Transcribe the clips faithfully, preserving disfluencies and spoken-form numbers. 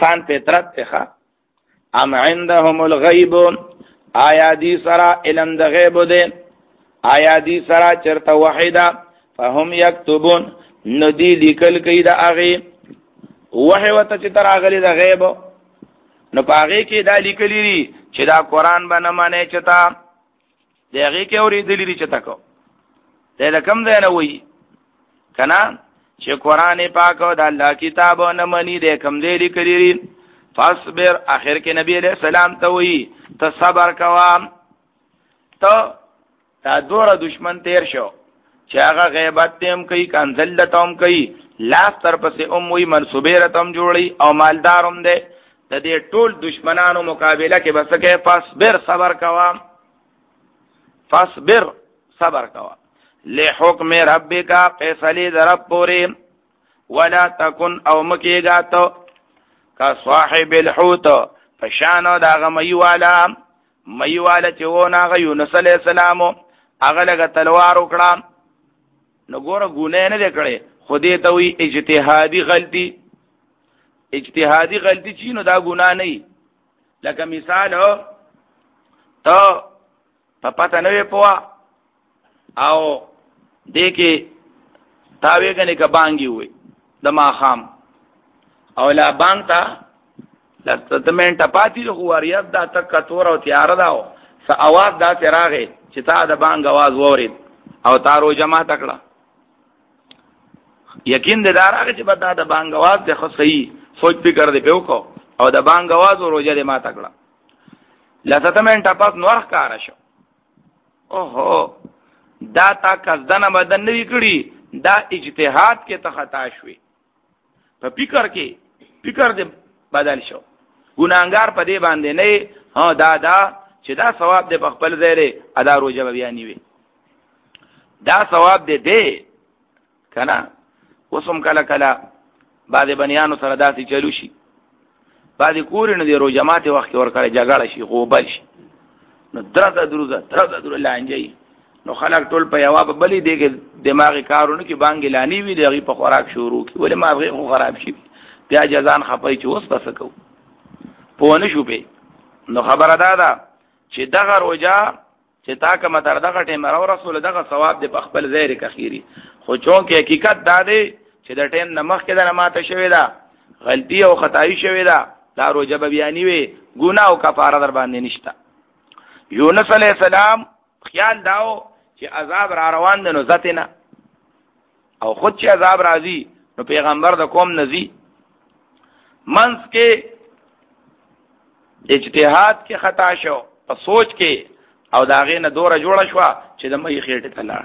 انسان فطرت ته ام عندهم الغیب آیا دی سرا علم د غیب ده آیا دی سرا چرته وحیدا فهم یكتبون ندی لیکل کید اغه وحی وته چې تر اغلی د غیب نو پاغه کې دا لیکلی دي چې دا قران باندې معنی چتا دغه کې اورې دلی چتا کو دا کم ده نه وای کنا چې قران پاک او د الله کتاب نه منی د کم دی لیکلی فاصبر اخر کې نبی علیہ السلام ته وی ته صبر کوا ته دا دوره دشمن تیر شو چې هغه غیبت تیم کوي کنزلتم کوي لاس تر پسې ام وی منسوبه رتم جوړي او مالدارم ده د دې ټول دشمنانو مقابله کې بس کې فاصبر صبر کوا فاصبر صبر کوا لحکم ربک فیصله در رب پورې ولا تکن او مکیگا تو کا صاحب الحوت فشانو دا غمی والا می والا چې و ناغه یونس علیہ السلام هغه لګ تلوار وکړه نو ګوره ګونه نه لیکړي خو دې ته وی اجتهادي غلطي اجتهادي غلطي چې نو دا ګنا نه لکه مثال ته په پته نه پوا او دې کې تاوی کنه ک بانګي وي د ما خام او لا بانګ تا لته منټه پاتې خو وریاد دا تک تور او تیار داو س اواز دا تراغه چې تا د بانګ आवाज وورید او تارو جما تکړه یقین دې دارغه چې بدا د بانګ आवाज د خو صحیح سوچ فکر دې پیو کو او د بانګ आवाज روزه دې ما تکړه لته منټه پاس نور کار شو اوهو دا تا کزدنه بدن نوی کړي دا اجتهاد کې ته خطا شوي په فکر کې فکر دې بدل شو ګناګار په دې باندې نه ها دا دا چې دا ثواب دې په خپل ځای ادا روزه بیا نیوي دا ثواب دې دې کنه وسم کله کله بعد بنیانو سره داسې چلو شي بعد کورن دې روزه ماته وخت ورکړي جګړه شي غوبل شي نو درته دروزه درته درو لانجي نو خلک ټول په یواب بلی دیګه دماغي کارونه کې بانګ لانی وی دیږي په خوراک شروع کی ولې ما غي خراب شي بیا جزان خپای چې اوس پس کو په ونه شو په نو خبره ده دا چې دغه روجا چې تا کوم تر دغه ټیم راو رسول دغه ثواب د خپل زیر کخيري خو چون کې حقیقت دا دی چې د ټیم نمخ کې د ماته شوی دا غلطي او خدای شوی دا دا روجا بیانې وي ګناه او کفاره در باندې نشتا یونس علی السلام خیال داو چې عذاب را روان دي نو ذاتنا او خود چې عذاب راځي نو پیغمبر د قوم نزي منس کې اجتهاد کې خطا شو په سوچ کې او داغه نه دوره جوړه شو چې د مې خېټه تلاړ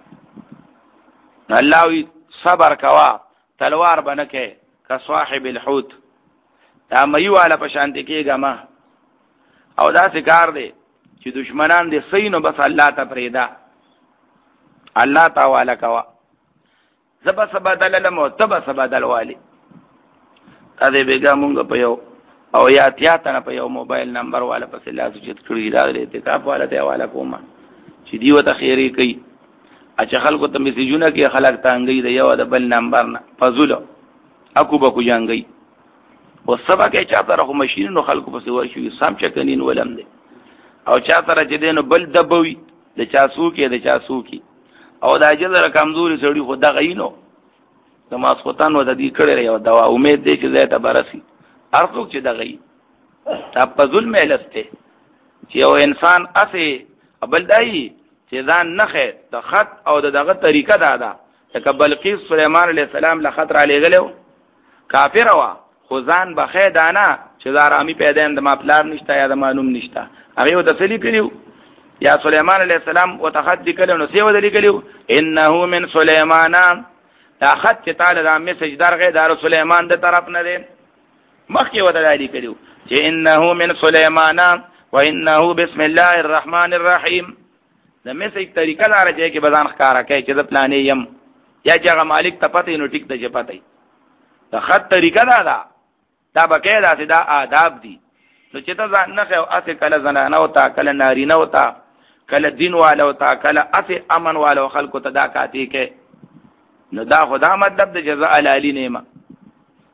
الله وی صبر کوا تلوار بنکه کا صاحب الحوت دا مې والا په شانته کېګه ما او دا څنګه دی چې دشمنان دې سینو بس الله ته پریدا الله تعالی کوا زب سبدل لمو تب سبدل والی ا دې بیګه مونږ په یو او یا تیاتنه په یو موبایل نمبر والا پسې لاسو چې کړی راغلی ته کا په والا ته والا کومه چې دیو ته خیری کوي اچ خلکو ته میسجونه کې خلک تانګي د یو د بل نمبر نه فزول اكو بکو جانګي او سبا کې چا تر خو ماشين نو خلکو پسې ورشي سم چکنین ولم دي او چا تر چې دینو بل دبوي د چاسو کې د چاسو کې او دا جزر کمزوري سړی خو دا غینو د ماسختان و د دې کړه یو دوا امید دې چې زه ته برسي ارڅوک چې دا غي تا په ظلم لسته چې یو انسان اسه ابل دای چې ځان نخه د خط او دغه طریقه دا ده چې بلقیس سليمان عليه السلام له خطر علی غلو کافر وا خو ځان بخې دانا چې زارامي پیدا اند ما پلار نشته یا د مانوم نشته هغه د تسلی کړیو یا سليمان عليه السلام وتخذ کلو نو سیو د لیکلو انه من سليمان دا خط چې تعالی د میسج درغه دار سليمان د طرف نه دی مخکې وته لیکلو چې انه من سليمان وانه بسم الله الرحمن الرحيم د میسج طریقه دار چې کې بزان ښکارا کوي چې د پلانې يم یا چې هغه مالک ته پته نو ټیک ته چې پته د خط طریقه دا دا دا بقاعده چې دا آداب دي نو چې ته ځان نه خو اته کله زنانه او تا کله نارینه او تا کله دین والا او تا کله اته امن والا خلکو ته دا کاتی کې نو دا خدا مطلب د جزاء الالی نیمه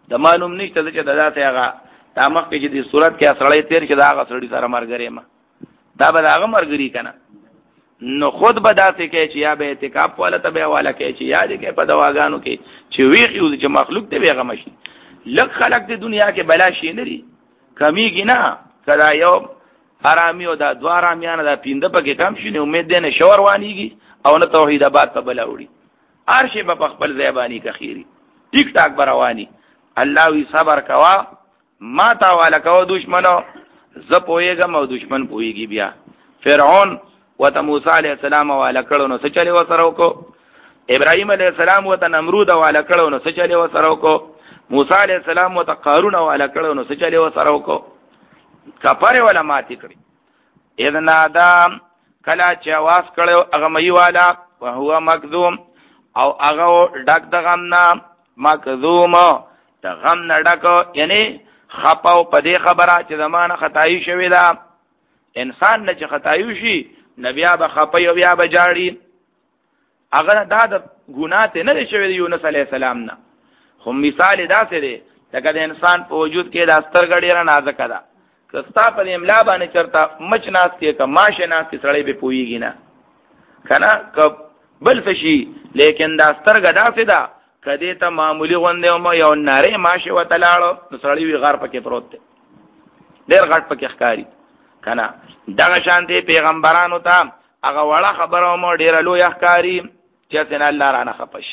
د معلوم نشته چې دا ته هغه دا مخکې چې د صورت کې اسړې تیر چې دا هغه سړی سره مرګري ما دا به هغه مرګري کنه نو خود به داسې کې چې یا به اعتکاف ولا ته به والا کې چې یاد کې په دواګانو کې چې ویخي چې مخلوق ته به غمشي لک خلق د دنیا کې بلا شي نری کمیږي نه کدا یو حرامي او دا دوه حرامیان دا پینده پکې کم شي نه امید نه شور وانیږي او نه توحید آباد په بلا وړي ارشه په خپل زبانی کخيري ټیک ټاک برواني الله وی صبر کوا ما تا والا کو دشمنو ز پويګم او دشمن پويږي بیا فرعون وته موسی عليه السلام والا کړو نو څه چلے وسره وکړو ابراهيم عليه السلام وته نمرود والا کړو نو څه چلے وسره وکړو موسی عليه السلام وته قارون والا کړو نو څه چلے وسره وکړو کفاره ولا ماتي کړی اذن ادم کلا چې आवाज کړو هغه مې والا او هو مکذوم او هغه ډک دغم نا مکذوم دغم نه ډک یعنی خپاو په دې خبره چې زمانه خدای شوی دا انسان نه چې خدای شي نبي ابا خپي او بیا بجاړي هغه دا د ګناه ته نه شوی دی یونس علی السلام نه خو مثال دا څه دی لکه د انسان په وجود کې د استر غړي را نازک ده کستا په املا باندې چرتا مچ ناس کې کا ماشه ناس کې سړی به پويږي نه کنه ک بل فشي لیکن دا استر غدا څه ده کدی ته معمولی غوندې او یو ناره ماشه وتلاړو نو سړی وی غار پکې پروت دی ډېر غټ پکې ښکاری کنه دغه شانتي پیغمبرانو ته هغه وړه خبره مو ډېر لوی ښکاری چې څنګه الله را نه خپش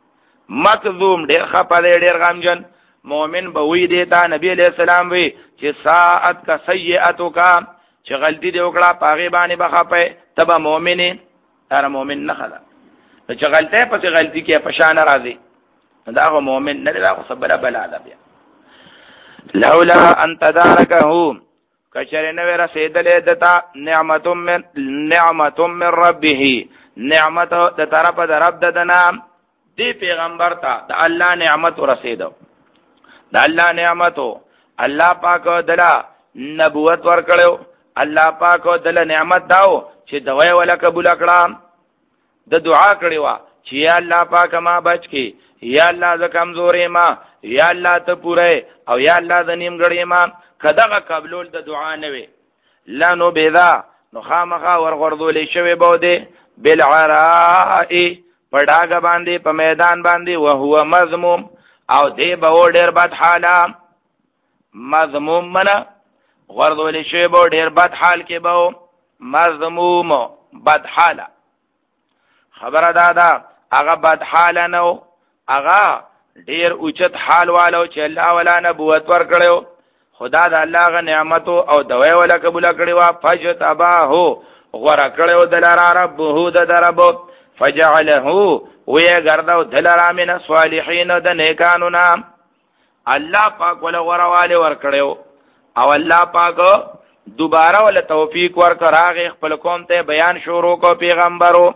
مکذوم ډېر خپه دی ډېر غمجن مؤمن به وی دیتا نبی علیہ السلام وی چې ساعت کا سیئاتو کا چې غلطی دی وکړه پاغه باندې بخپه تبه مؤمن تر مؤمن نه خلا چې غلطه پس غلطی کې پشان راځي دا هو مؤمن نه دا خو صبر بلا ده بیا لولا ان تدارکه کچره نو رسیدلې دتا نعمت من نعمت من ربه نعمت د طرف د رب دنا دی پیغمبر ته د الله نعمت رسیدو د الله نعمتو الله پاک دلا نبوت ورکړو الله پاک دلا نعمت داو چې دوی ولا قبول کړه د دعا کړي وا چې یا الله پاک ما بچ کی یا الله ز کمزورې ما یا الله ته پوره او یا الله ز نیم غړې ما کداغه قبول د دعا نه وي لا نو بيدا نو خامخا ورغردول شوی بوده بالعراء پډاګ باندې په میدان باندې او هو مذموم او دې به ډېر بد حاله مذموم منا غردول شوی به ډېر بد حال کې به مذموم بد حاله خبره دادا هغه بد حال نه هغه ډېر اوچت حال والو چې الله ولا نبوت ورکړو خدا د الله غ نعمت او دوی ولا قبول کړي وا فجتباه غره کړو دلار ربه د درب فجعله وی ګرځاو دلار من صالحین د نیکانو نام الله پاک ولا ورواله ور کړو او الله پاک دوباره ول توفیق ور کراغه خپل قوم ته بیان شروع کو پیغمبرو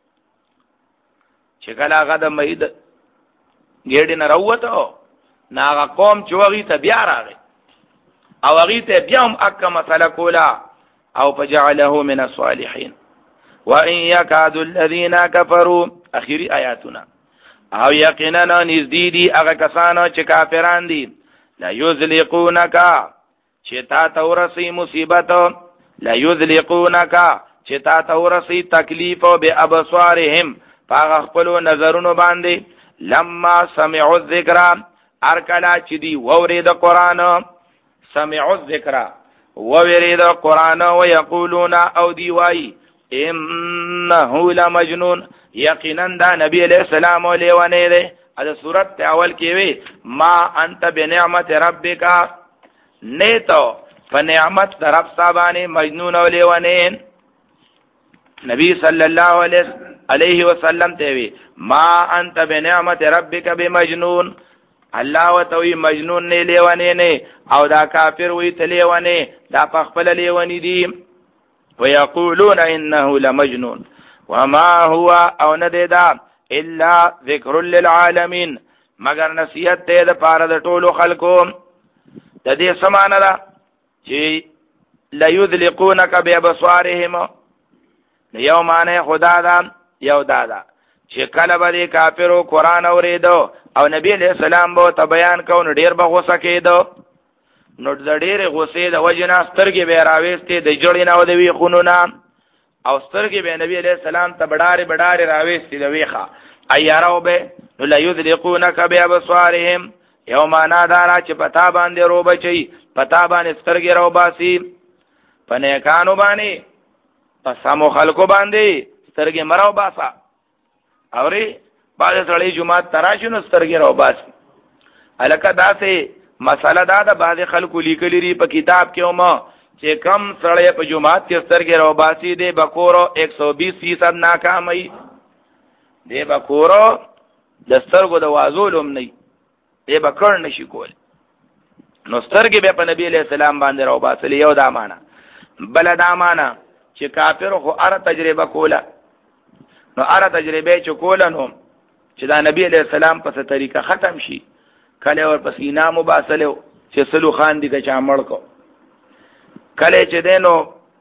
چې کله هغه د مېد ګډ نه راوته ناغه قوم چوغي ته بیا راغی او هغه ته بیا هم اکه مسله کولا او فجعله من الصالحين وان يكاد الذين كفروا اخيري آیاتنا او یقینا نزدیدی هغه کسانو چې کافران دي لا یذلقونک چې تا تورسی مصیبت لا یذلقونک چې تا تورسی تکلیف او به ابصارهم پاغ خپل نظرونو باندې لما سمعوا الذکر ارکلا چې دی ووري د قران سمعوا الذکر ووري د قران او یقولون او دی وای انه لمجنون یقینا دا نبی علیہ السلام لیوانه ده دا سورت اول کې وی ما انت بنعمت ربک نیتو فنعمت رب صاحبانی مجنون او لیوانه نبی صلی الله علیه وسلم ته وی ما انت بنعمت ربک بمجنون الله وتوی مجنون نه لیوانه نه او دا کافر وی ته لیوانه دا پخپل لیوانی دی ويقولون انه لمجنون وما هو او نددا الا ذکر للعالمین مگر نصیحت ته د پاره د ټولو خلکو د دې سمانه دا چې لا یذلقونک بابصارهم یومانه خدا دا یو دادا چې کله به کافرو قرآن اوریدو او نبی علیہ السلام به ته بیان کو نو ډیر به غوسه کېدو. نو د ډېرې غوسې د وجې نه سترګې به یې راویستې د جړې نه او د ویښونو نه، او سترګې به نبی علیہ السلام ته بډارې بډارې راویستې د ویښه. ایراو به نو لیذلقونک بابصارهم، یو معنا دا را چې پتا باندې رو بچي، پتا باندې سترګې رو باسي. په نیکانو باندې په سمو خلکو باندې سترګې مرو باسا. اوري بعد سړی جمعه تراشي نو سترګې رو باسي. الکه داسې مسله دا د بعض خلکو لیکلي ری په کتاب کې اومه چې کم سړی په جمعات کې سترګې رو باسي دی بکورو ایک سو بیس فیصد ناکامي دی، بکورو د سترګو د وازولم نه دی بکړ نشي کول. نو سترګې به په نبی علیہ السلام باندې رو باسي. یو دا معنا. بل دا معنا چې کافر خو اره تجربه کوله، نو اره تجربه چې کوله نو چې دا نبی علیہ السلام په څه طریقه ختم شي، کله ور پس انامو باسلو چې سلو خان دی که چا مړ کو، کله چې دینو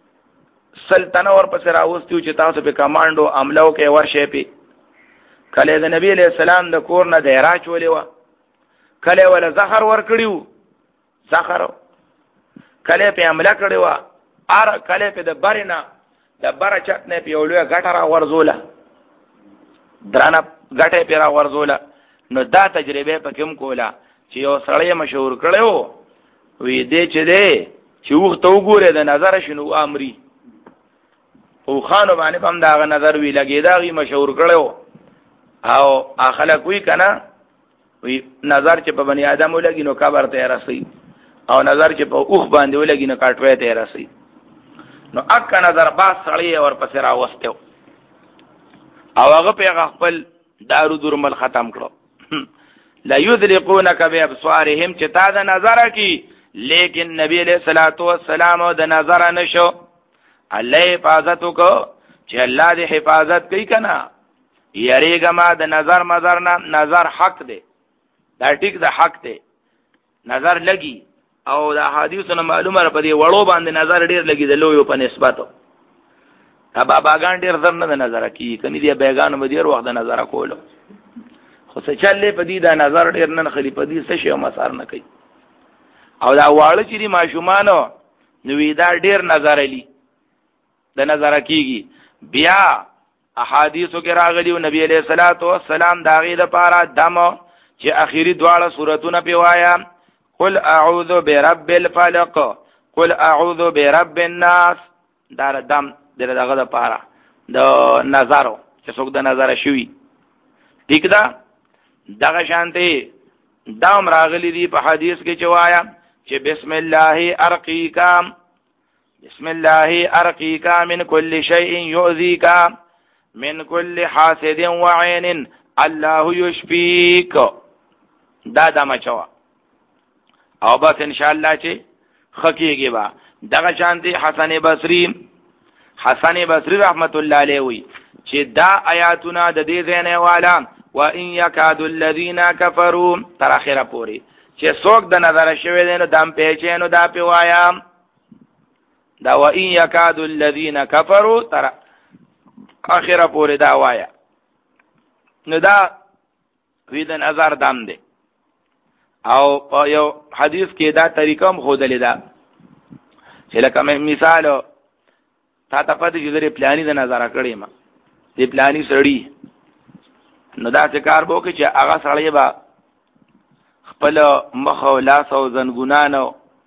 سلطنه ور پس راوستیو چې تاسو په کمانډو عملو کې ورشه پی، کله د نبی علیہ السلام د کور نه دیرا چولې و، کله ولا زهر ور کړیو زهر، کله په عمله کړیو ار، کله په د برینا د بر چت نه پیولې غټه را ورزوله درانه غټه پیرا ورزوله. نو دا تجربه پکې کوله چې یو سړی مشهور کړو وی دې چې دې چې وخت وګوره د نظر شنو امري او خانو باندې هم دا غ نظر وی لګی دا غي مشهور کړو. او اخله کوي کنه وی نظر چې په بنی آدم ولګي نو قبر ته راسي، او نظر چې په اوخ باندې ولګي نو کاټوي ته راسي. نو اک نظر با سړی ور پسې راوستو او هغه په خپل دارو درمل ختم کړو. لا یذلقونک بابصارهم چې تا د نظر کی، لیکن نبی علیہ الصلوۃ والسلام د نظر نشو. الله حفاظت کو چې الله دې حفاظت کوي کنه، یریګه ما د نظر مزر نه، نظر حق دی، دا ټیک د حق دی، نظر لګي. او د حدیثونو معلومه را پدې وړو باندې نظر ډیر لګي د لوی په نسبت. ابا باغان ډیر زر نه نظر کی کني دی بیگانو مدیر وخت نظر کولو، خو څه چلې په دې دا نظر ډیر نه خلی په دې څه شی مسار نه کوي. او دا واړه چې ماشومانو نو دا ډیر نظر علی د نظر کیږي. بیا احادیثو کې راغلی نبی علیہ الصلوۃ والسلام دا غي د پاره دم چې اخیری دواړه سوراتونه پیوایا، قل اعوذ برب الفلق، قل اعوذ برب الناس، دا دم دغه د پاره د نظرو چې څوک د نظر شوی ټیک ده. دغه شانتي دام راغلی دی په حدیث کې چوایا چې بسم الله ارقیکا، بسم الله ارقیکا من كل شيء يؤذيك من كل حاسد وعين الله يشفيك. دا دمه چوا او بس ان شاء الله چې خکېږي با. دغه شانتي حسن بصری، حسن بصری رحمت الله علیه وی چې دا آیاتونه د دې ځای والا وَإِن يَكَادُ الَّذِينَ كَفَرُوا تر اخره پوری چې څوک د نظر شوی دی نو دم پیچینو دا پیوایا دا وَإِن يَكَادُ الَّذِينَ كَفَرُوا تر اخره پوری دا وایا. نو دا وی د نظر دم دی. او یو حدیث کې دا طریقه هم خودلې ده چې لکه مثال تا ته پته چې درې پلانی د نظر کړی ما دې پلانی سړی، نو دا څه کار بو کې چې هغه سړی با خپل مخ او لاس او زنګونانو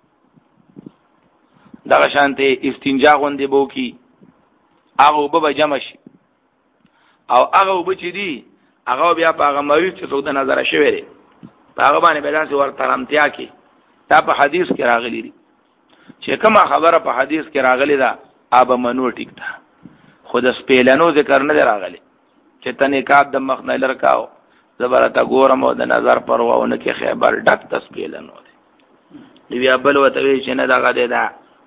دغه شانته استنجا غوندې بو کې هغه وب جمع شي، او هغه وب چې دی هغه بیا په هغه مریض چې څو د نظر شوی دی هغه باندې بلانس ورترمتیا کې دا په حدیث کې راغلی دی چې کومه خبره په حدیث کې راغلی ده اب منو ټیک ده، خود سپیلانو ذکر نه راغلی چې تنه کاب د مخ نه لرکاو زبرته ګورم او د نظر پرواونه کې خبر ډک تسپیلانو دی دی بل وته چې نه دغه دی دا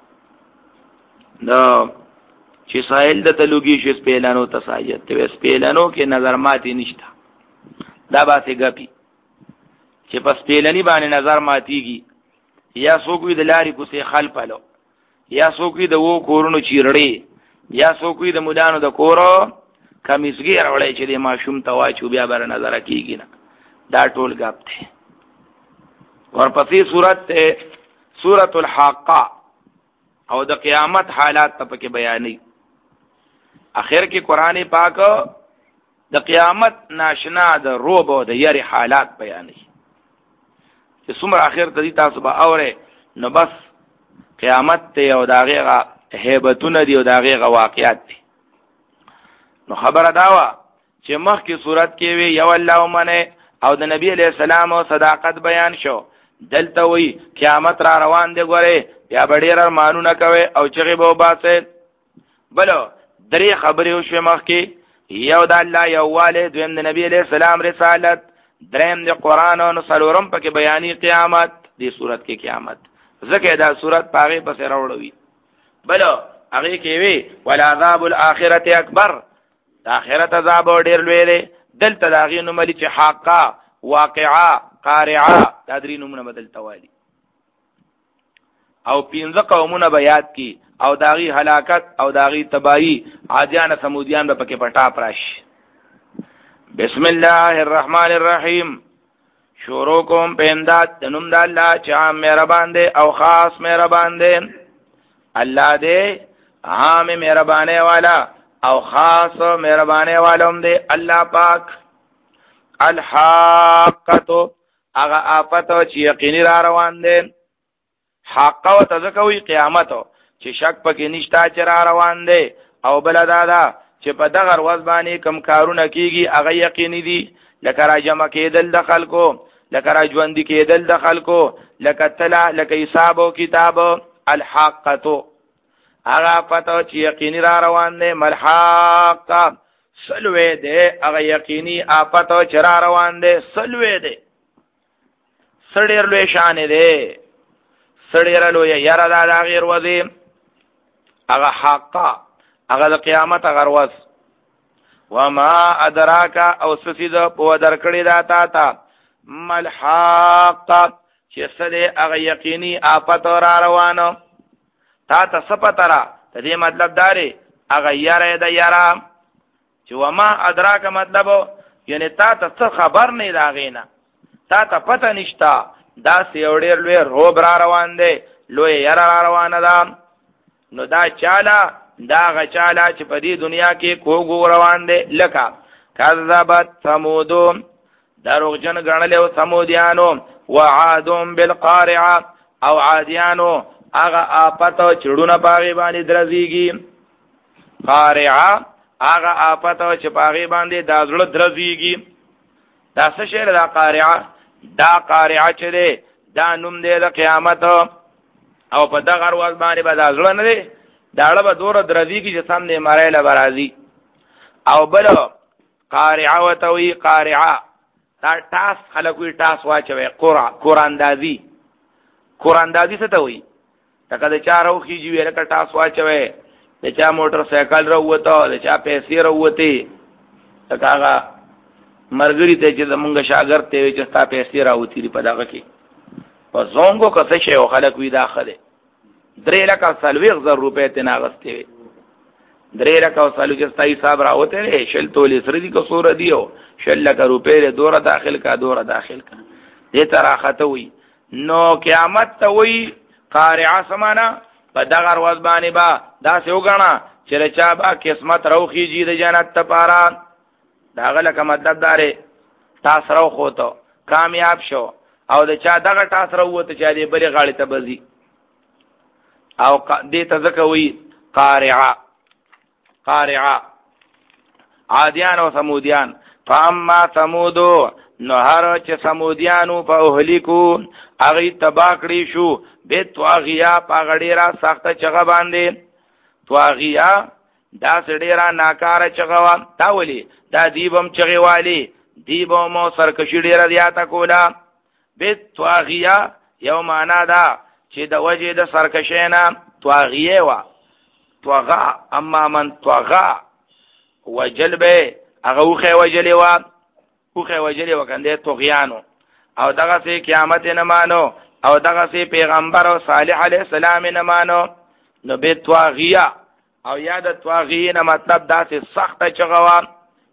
نو چې سائل د تلوګي شي سپیلانو تسایت ته سپیلانو کې نظر ماتي نشته. دا باسه غپی چې پس پیلنی باندې نظر ماتيږي، یا څوک د لاري کوسه خل پلو، یا څوک د وو کورونو چیرړې، یا څوک د مودانو د کورو کمیسګي راوړی چې د ماشوم ته واچو بیا بر نظر کیږي نه، دا ټول غاب دی. ورپسې سورت ته سورۃ الحاقہ او د قیامت حالات ته پکې بیانې. اخر کې قران پاک د قیامت ناشنا د روب او د یری حالات بیانې چې څومره اخر ته تاسو به اورئ. نو بس قیامت ته او داغه هیبتونه دی او داغه واقعیات دي. نو خبره داوا چې مخکې صورت کې وی یو الله منه او د نبی علیہ السلام او صداقت بیان شو. دلته وی قیامت را روان دی، ګوره بیا ډېر مانونه کوي او چغې به وباسه. بلو درې خبرې وشوې مخکې، یو د الله یووالی، دویم د نبی علیہ السلام رسالت، دریم د قرآن او څلورم پکې بیانې قیامت. دې صورت کې قیامت ځکه دا صورت پاغه پسې راوړوي. بلو هغه کې وی ولعذاب الاخرته اکبر، د آخرت عذاب ډېر لوی دی. دلته دا غي نوملی چې حاقه، واقعه، قارعه، دا درې نومونه بدل توالي او پینځه قومونه بیات کی او داغي هلاکت او داغي تباہی عادیان سمودیان به پکې پټا پراش. بسم الله الرحمن الرحیم. شروع کوم په امداد د نوم د الله چې عام مهربان دی او خاص مهربان دی. الله دې عام مهربانه والا او خاص مهربانه والا هم دی الله پاک. الحاقه هغه آفت چې یقیني را روان دی. حق او تذکوي قیامت چې شک پکې نشتا چې را روان دی. او بل دادا چې په دغه ورځ باندې کم کارونه کیږي هغه یقیني دي، لکه را جمع کېدل د خلکو، لکه را ژوند کېدل د خلکو، لکه تلا، لکه حساب او کتاب. الحاقه هغه پته چې یقیني را روان دی. ملحاقه سلوې دی هغه یقیني آفت چې را روان دی. سلوې دی سړیر لوی شان دی، سړیر لوی یاره دا د غیر وځي. هغه حقا هغه د قیامت هغه ورځ. وما ادراک او سفید په درکړی دا تا تا ملحاقه چې سده هغه یقیني آفت را روانو. تا ته سپترا ته دې مطلب داري هغه یاره د یاره چې وما ادراک مطلب یعنی تا ته خبر نه دا غینا، تا ته پته نشتا دا سیوړیر لوی روب را روان دی، لوی یاره را روان ده. نو دا چاله دا غچاله چې په دې دنیا کې کوګو روان دی. لکه کذبت ثمود، دروغجن ګڼل او ثمودیانو، وعادهم بالقارعه او عادیانو هغه آفت چړونه پاغي باندې درځيږي. قارعه هغه آفت چې پاغي باندې د زړه درځيږي. دا څه شی دا قارعه؟ دا قارعه چې ده دا نوم دی د قیامت او په دغه ورځ باندې به د زړه نه دی، دا له به دوره درځيږي چې سم دې مړای له برازي. او بل قارعه وتوي قارعه دا تاس خلکو تاس واچوي. قرآن قراندازي قراندازي څه ته وي؟ تکه د چارو خيږي ویل ک تاس واچوي، د چا موټر سایکل راوته، د چا پیسې راوته. تکه هغه مرګري ته چې زمونږ شاګرد ته چې ستا پیسې راوتی په دغه کې په زونګو کڅ شي او خلک وی داخله درې لکه سلويغ زر روپے ته ناغسته، درې لکه سلويغ چې ستا حساب راوته شل تولې سره دي کو سور دیو شل لکه روپے دوره داخل کا دوره داخل کا دې تر اخته وي. نو قیامت ته وي قارعه سمانا په دغه ورځ باندې با دا څه وګڼه چې چا با قسمت روخي د جنت ته پاره. دا غلکه مطلب داره تاسو راو خوته کامیاب شو او د چا دغه تاسو راوته چې دې بلې غاړې ته بزي او دې تذکوي قارعه. قارعه عادیان او سمودیان. فاما سمودو نو هر چې سمودیانو په اهلیکو هغه تباکړی شو به تواغیا پاغړیرا سخت چغه باندې. تواغیا دا سړیرا ناکار چغوا تا ولی دا دیبم چغی والی دیبم سرکشی ډیر دیاته کولا. به تواغیا یو معنا دا چې د وجه د سرکشینا تواغیه وا توغا. اما من توغا وجلبه هغه وخه وجلی وا وخه وجلی وکنده توغیانو. او دغه سي قیامت نه مانو او دغه سي پیغمبر او صالح علیه السلام نه مانو. نو به تواغیا او یاد تواغین مطلب داسې سخت چغوا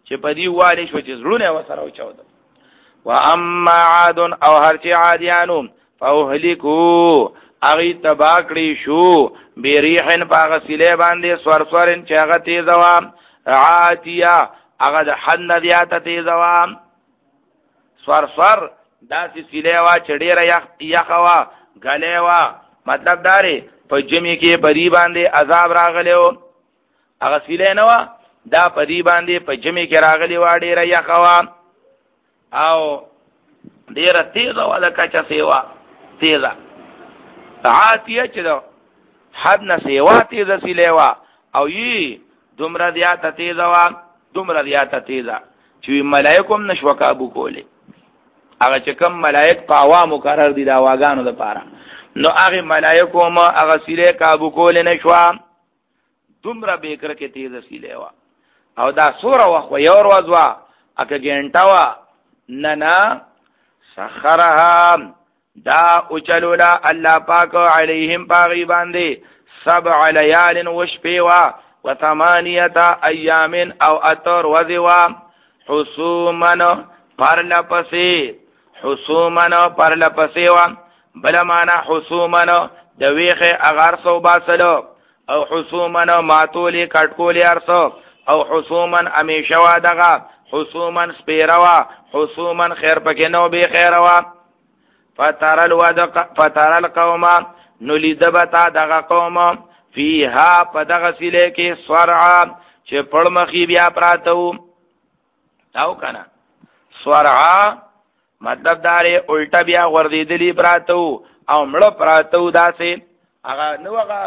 چې په دې والی شو چې زړونه وسره وچود. واما عاد او هر چې عادیانو فاهلكوا اغي تباکړي شو بریحن باغسله باندې سورسورن چې هغه تیز و عاتیه هغه د حد زیاته تیز و سورسور داسې سیله وا چې ډیره یخ یخوا غلې وا مطلب داري په جمی کې پری باندې عذاب راغلو هغه سیله نه وا دا پری باندې په جمی کې راغلی و ډیره یخوا او ډیره تیز ولا کچا سیوا تیزه عاتیه چې دا حد نه سیوا تیزه سیلوا او یي دومره زیاته تیزه وا دومره زیاته تیزه چې ملائکوم نشو کابو کوله هغه چې کوم ملائک په عوام مقرر دي دا واغانو د پاره نو هغه ملائکوم هغه سیله کابو کوله نشو دومره بیکر کې تیزه سیلوا او دا سوره وخو یو ورځ وا اګه ګنټا وا ننا سخرها دا اوچلولا الله پاک علیہم پاغی باندې سبع لیال وشپیوا وثمانیتا ایام او اتر وذوا حسومن پرلپسی حسومن پرلپسی وا بلمانا حسومن دویخ اغار سو باسلو او حسومن ماتولی کٹکولی ارسو او حسومن امیشوا دغا حسومن سپیروا حسومن خیر پکنو بی خیروا فتر الودق فتر القوم نلیدبتا دغا قوم فیها پا دغا سلے کی سورعا چه پڑمخی بیا پراتو تاو کنا سورعا مطلب داره الٹا بیا غردیدلی پراتو او مڑو پراتو دا سے اگا نو اگا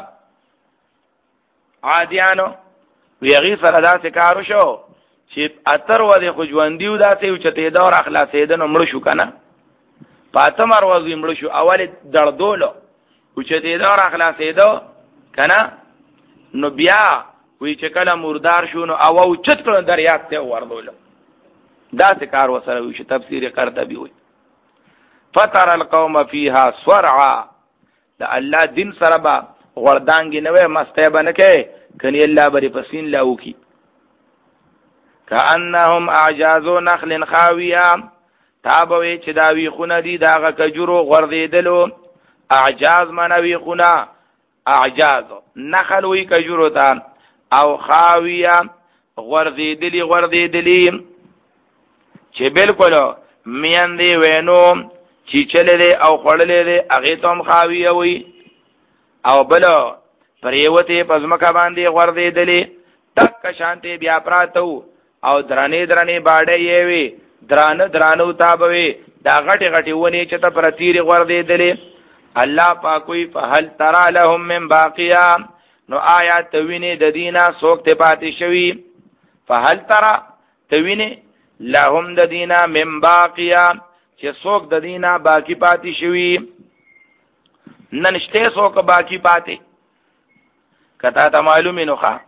عادیانو ویغی سردا سے کارو شو چې اتر و د خوجوندیو داسې او چته دور اخلاصیدن مړ شو کنه پاتم ورځ مړ شو اول دړدولو او چته دور اخلاصیدو کنه نو بیا وی چې کله مردار شو نو او او چت کړه دریاب ته وردولو داسې کار وسره وی چې تفسیر قرطبی وی فتر القوم فيها سرعا د الله دین سره با غردانګي نوې مسته بنکه کني الله بری پسین لاوکی کأنهم اعجازو نخل خاویه تابوی چې دا وی خونه دي داغه کجورو غردیدلو اعجاز منوی خونه اعجاز نخل وی کجورو تا او خاویه غردیدلی غردیدلی چې بالکل میاندې وینو چې چلې دي او خړلې دي هغه تم خاویه وی او بل پریوته پزمکه باندې غردیدلی تک شانته بیا پراتو او درانه درانه باډې یې وی درانه درانو تابوي دا غټي غټي ونی چې ته پر تیر غردې دلې الله پاکوي فهل ترى لهم من باقيا نو آیات توینه د دینه سوک ته پاتې شوی فهل ترى توینه لهم د دینه من باقيا چې سوک د دینه باقی پاتې شوی ننشته سوک باقی پاتې کته ته معلومه نوخه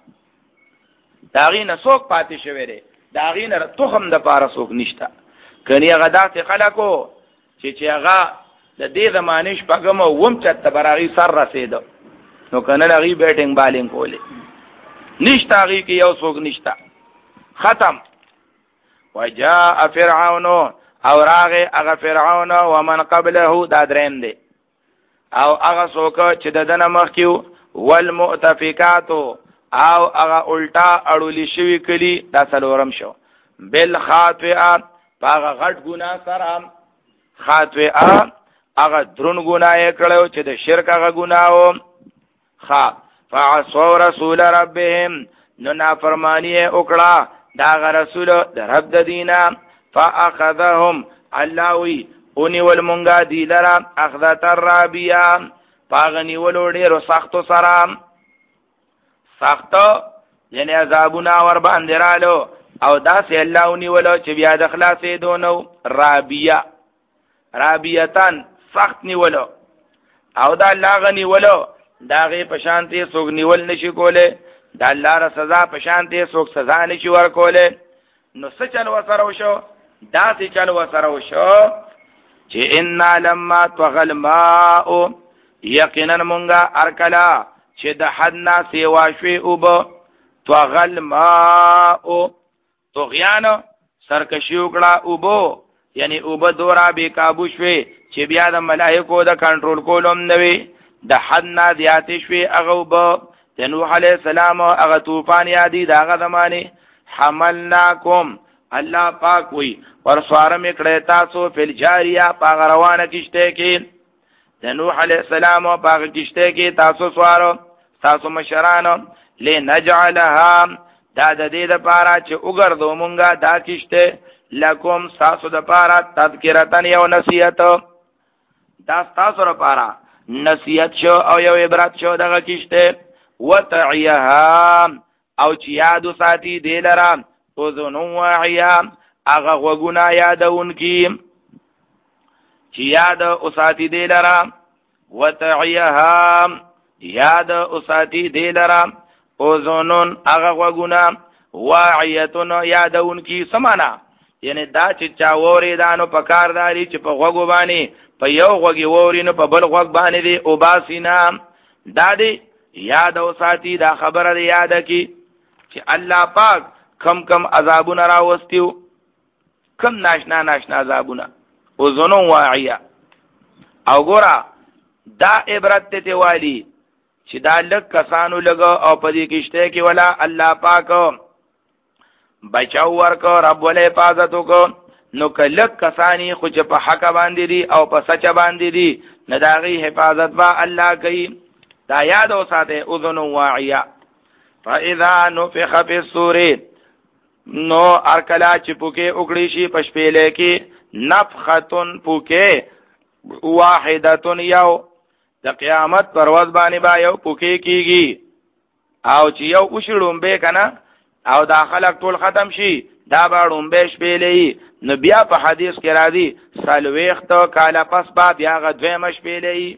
داغینه سوک پاتې شوی دی داغینه تخم د پاره سوک نشتا کني هغه داسې خلکو چې چې هغه د دې زمانه شپږم ووم چت براغي سر رسیدو نو کنه هغه بیټینګ بالینګ کوله نشتا هغه کې یو سوک نشتا ختم وجاء فرعون او راغه هغه فرعون او من قبله دا دریم دی او هغه سوک چې د دنه مخکیو والمؤتفقات او هغه الټا اړولی شوی کلی دا څلورم شو بل خاطئات هغه غټ ګناه سره خاطئات هغه درون ګناه کړو چې د شرک هغه ګناو خا فعصوا رسول ربهم نو نافرمانی وکړه دا رسول د رب د دینه فاخذهم اللهوی اونی والمونگا دی لرا اخذت الرابیا پاغنی ولو ډیرو سختو سره سختو یعنی عذابونه ور باندې رالو او داسې الله اونی ولو چې بیا د خلاصې دونو رابیا رابیتان سخت نیولو او دا الله غنی ولو داغه پشانتی سوګ نیول نشي کوله دا الله را سزا پشانتی سوګ سزا نشي ور کوله نو څه چل وسره وشو داسې چل وسره وشو چې ان لما طغل ماء یقینا مونږه ارکلا چې د حد نه سیوا شوي او به طغل ماء طغیان سرکشی وکړه او بو یعنی او به دورا به قابو شوي چې بیا د ملائکو د کنټرول کولم نوي د حد نه زیات شوي هغه به د نوح علیه السلام هغه طوفان یادي داغه زمانه حملناکم الله پاک وی ورسواره میکړه تاسو فل جاریه پاغ روانه کشته کې د نوح علیه السلام پاغ کشته کې تاسو سوارو تاسو مشرانو لنجعلها دا د دې لپاره چې وګرځو مونږه دا کشته لکم تاسو د لپاره تذکرتن یو نصیحت دا تاسو لپاره نصیحت شو او یو عبرت شو دغه کشته وتعیها او چې یادو ساتي دی لره اذن واعیا هغه غوګونه یادون کی چې یاد او ساتي دی لره وتعیها یاد او ساتي دی لره اذنن هغه غوګونه واعیتن یادون کی سمانا یعنی دا چې چا ووري دانو پکارداري چې په غوګو باندې په یو غوګي ووري نو په بل غوګ باندې دی او باسینا دا دی یاد او ساتي دا خبره دی یاد کی چې الله پاک کم کم عذابونه راوستیو کم ناشنا ناشنا عذابونه او زنو واعیا او ګورا دا عبرت ته والی چې دا لک کسانو لګو او په دې کېشته کې ولا الله پاک بچاو ورکو رب ولې حفاظت وکړو نو کلک کسانی خو چې په حق باندې دي او په سچ باندې دي نداغي حفاظت با الله کوي دا یاد او ساته اذن واعیا فاذا نفخ في الصور نو ارکلا چې پوکې وګړي شي پشپېلې کې نفختن پوکې واحدتن یو د قیامت پرواز باندې با یو پوکې کیږي او چې یو وشړم به کنه او دا خلق ټول ختم شي دا باړم به شپېلې نو بیا په حدیث کې راځي سالويخت کاله پس با بیا غدوی مش شپېلې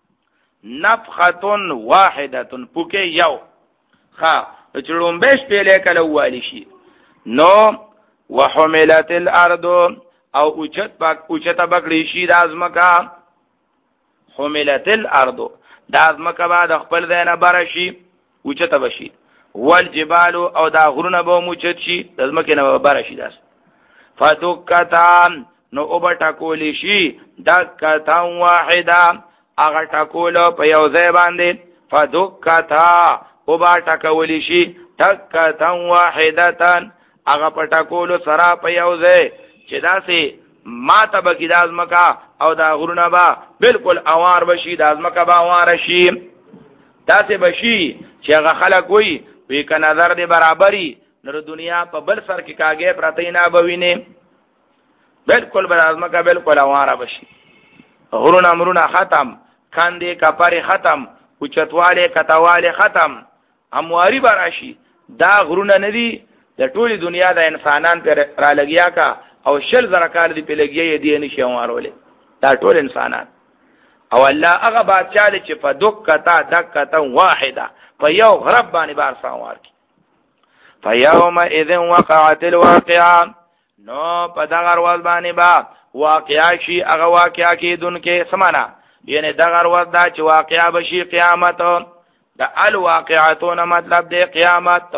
نفختن واحدتن پوکې یو ها چې لومبه شپېلې کله والی شي نو وحملت الارض او اوچت پاک اوچت بکړی شي د ازمکا حملت الارض د ازمکا بعد خپل دینه برشي اوچت بشي والجبال او دا غرونه به موچت شي د ازمکه نه برشي داس فتوکتان نو وبټا کولی شي دکتا واحده هغه ټکول په یو ځای باندې فدکتا وبټا کولی شي دکتا واحدتان هغه پټکول سره په یو ځای چې داسې ما ته بکی د ازمکا او دا غرونه با بالکل اوار بشي د ازمکا با اوار شي داسې بشي چې هغه خلک وي وی که نظر دی برابری نو دنیا په بل سر کې کاږي پرته نه بوینه بالکل بل ازمکا بالکل اوار بشي غرونه مرونه ختم کاندې کپاره ختم اوچتواله کتواله ختم امواري براشي دا غرونه ندي د ټولي دنیا د انسانان پر را لګیا کا او شل زره کال دی په لګیا دی نشي وارولې دا ټول انسانان او الله هغه بادشاہ چې په دکتا دکتا واحده په یو غرب باندې بار سوار کی فیوم اذن وقعت الواقعه نو په دغه ورځ باندې با واقعا شي هغه واقعا کیدون کې سمانا یعنی دغه ورځ دا چې واقعا بشي قیامت د الواقعاتون مطلب دی قیامت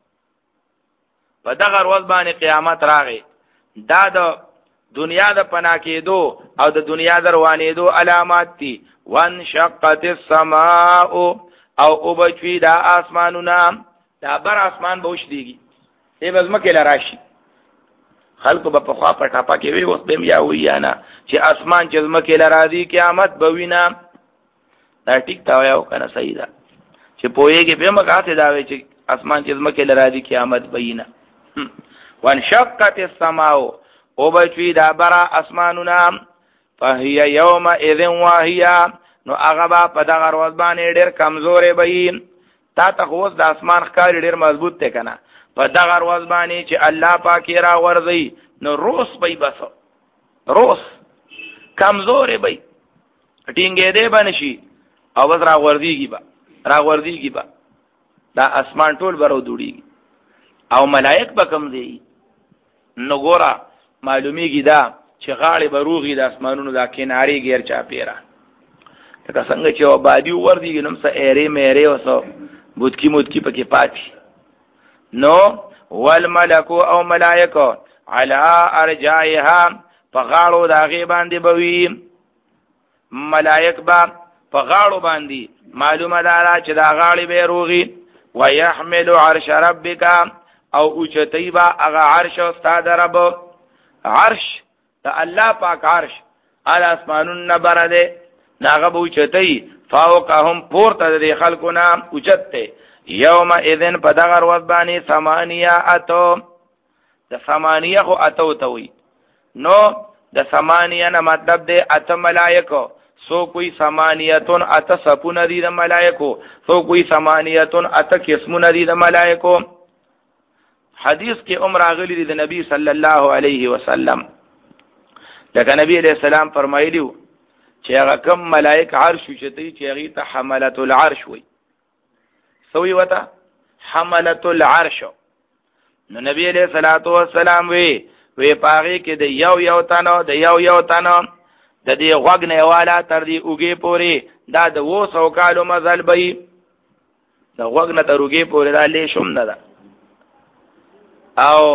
په دغه ورځ باندې قیامت راغی دا د دنیا د پنا کېدو او د دنیا د روانېدو علامات دي وانشقت السماء او وبچوي دا اسمانونه دا بر اسمان بوش دیږي ای بزمکه لراشي خلق په خوا په ټاپا کې وي اوس بهم یا وی انا چې اسمان چې زمکه لرادي قیامت بوینا دا ټیک تا یو کنه صحیح ده چې پوهیږي به مګاته دا وي چې اسمان چې زمکه لرادي قیامت بوینا وانشقت السماء او بچوی دا برا اسمانونا فهي یوم اذن واهیا نو اغبا په دغه ورځ باندې ډېر کمزورې بې تا ته اوس د اسمان ښکار ډېر مضبوط ته کنه په دغه ورځ باندې چې الله پاک را ورځي نو روس به بس روس کمزورې بې ټینګې دې بنشي او بس را ورځيږي با را ورځيږي با دا اسمان ټول برو دوړي او ملائک به کم دي نو ګورا معلومیږي دا چې غاړې بروغي د اسمانونو دا کیناری غیر چا پیرا لکه څنګه چې وبادي وردی نوم سه ایری میری وسو بوتکی مودکی پکې پاتې نو والملک او ملائکه علی ارجائها فغاړو دا غي باندې بوي ملائک با فغاړو باندې معلومه ده چې دا غاړي به روغي ويحمل عرش ربک او اوچتی با هغه عرش استاد رب عرش دا الله پاک عرش ال اسمانون نبر ده ناغه اوچتی فوقهم پورته د خلقنا اوچته یوم اذن پدغر وبانی ثمانیه اتو د ثمانیه خو اتو توي نو د ثمانیه نه مطلب ده ات ملائکه سو کوئی ثمانیتون ات سپون دی د ملائکو سو کوئی ثمانیتون ات قسمون دی د ملائکو حدیث کې عمر غلی دی د نبی صلی الله علیه وسلم لکه نبی علیہ السلام فرمایلیو چې هغه کم ملائک عرش چتی چې هغه ته حملۃ العرش وي سوی وتا حملۃ العرش نو نبی علیہ الصلوۃ والسلام وی وی پاره کې د یو یو تنو د یو یو تنو د دې غوګ نه والا تر دې اوګې پوري دا د وو سو کالو مزل بې د غوګ نه تر اوګې پوري دا لې شوم نه ده او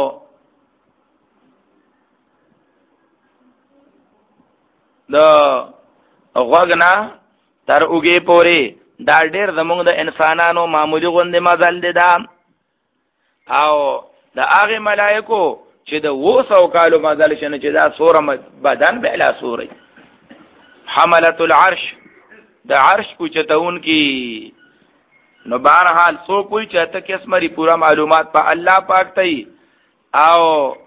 د غوګ نه تر اوګې پوري دا ډېر زموږ د انسانانو معمولی غوندې مزل دي دا او د هغه ملائکو چې د وو سو کالو مزل شنه چې دا سوره بدن به لا سوري حملۃ العرش د عرش کو چتون کی نو بہرحال سو کوئی چاہتا کہ اسمری پورا معلومات پا اللہ پاک تئی او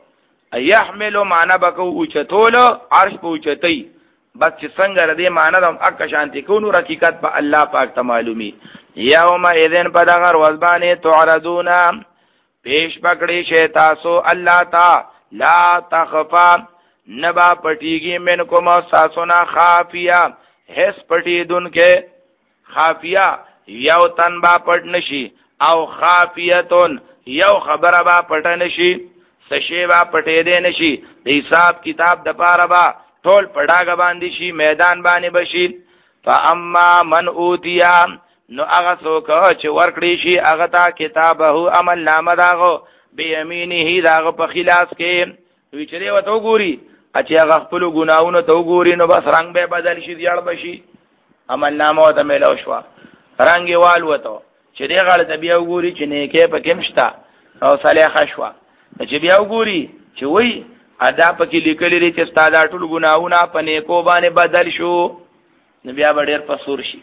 یحملو معنی بکو اوچتول عرش پا اوچتی بس چی سنگر دے معنی دم اکا شانتی کونو رکیقت پا اللہ پاک تا معلومی یوم ایدن پا دغر وزبانی تعرضونا پیش پکڑی شیطاسو اللہ تا لا تخفا نبا پٹیگی من کو موساسونا خافیہ حس پٹی دن کے خافیہ یو تن با پٹ نشی او خافیتون یو خبر با پٹ نشی سشی با پٹے دے نشی دی حساب کتاب دپارا با ټول پڑاگا باندی شی میدان بانی بشی فا اما من اوتیا نو اغا سوکا چه ورکڑی شی اغتا کتابہو عمل نام داغو بی امینی ہی داغو پا خلاص کے ویچرے و تو گوری اچھی اغا خپلو گناہونو تو گوری نو بس رنگ بے بدل شی دیار بشی عمل نامو تا میلو شوا رنگی والو تو چه دی غالتا بیاو گوری چه نیکے پا کمشتا او صلیخ شوا چه بیاو گوری چه وی ادا پا کی لکلی ری چه ستادا ټول گناہونا پا نیکو بانے بدل شو نو بیا با دیر پسور شی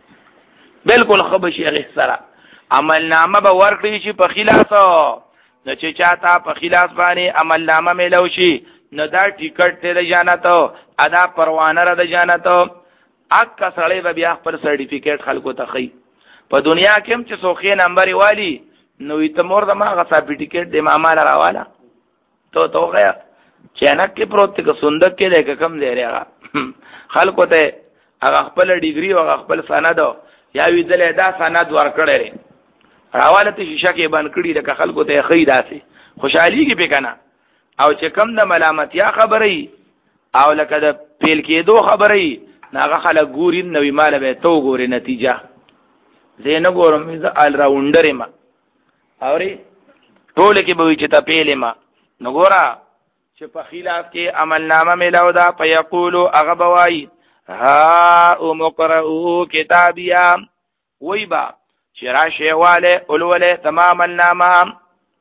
بالکل خبشی اغیح سرا عمل نامه با ورکلی شی پا خلاسو نو چه چاہتا پا خلاص بانے عمل نامه میلو شی نو دا ټیکټ ته د جانتو ادا پروانه را د جانتو اکا سړی به بیا خپل سرټیفیکیټ خلکو ته خي په دنیا کې هم چې سوخي نمبر والی نو ایت مور د ما غا سرټیفیکیټ د مامال راواله تو تو غیا چینک کې پروت کې سندک کې ده کم دی راغه خلکو ته هغه خپل ډیګري او خپل سند یا وی دلې دا سند ورکړی راواله ته شیشه کې بند کړی د خلکو ته خي داسي خوشحالي کې پکنه او چې کم د ملامتیا خبرې او لکه د پیل کېدو خبرې ناغه خلک ګوري نوې مال به تو ګوري نتیجه زه نه ګورم زه ال راوندر ما اوري ټول کې به چې ته پیلې ما نو ګورا چې په خلاف کې عمل نامه ملاو دا فیقولو اغبوای ها او مقرؤ کتابیا ویبا چې راشه والے اولوله تمام النامه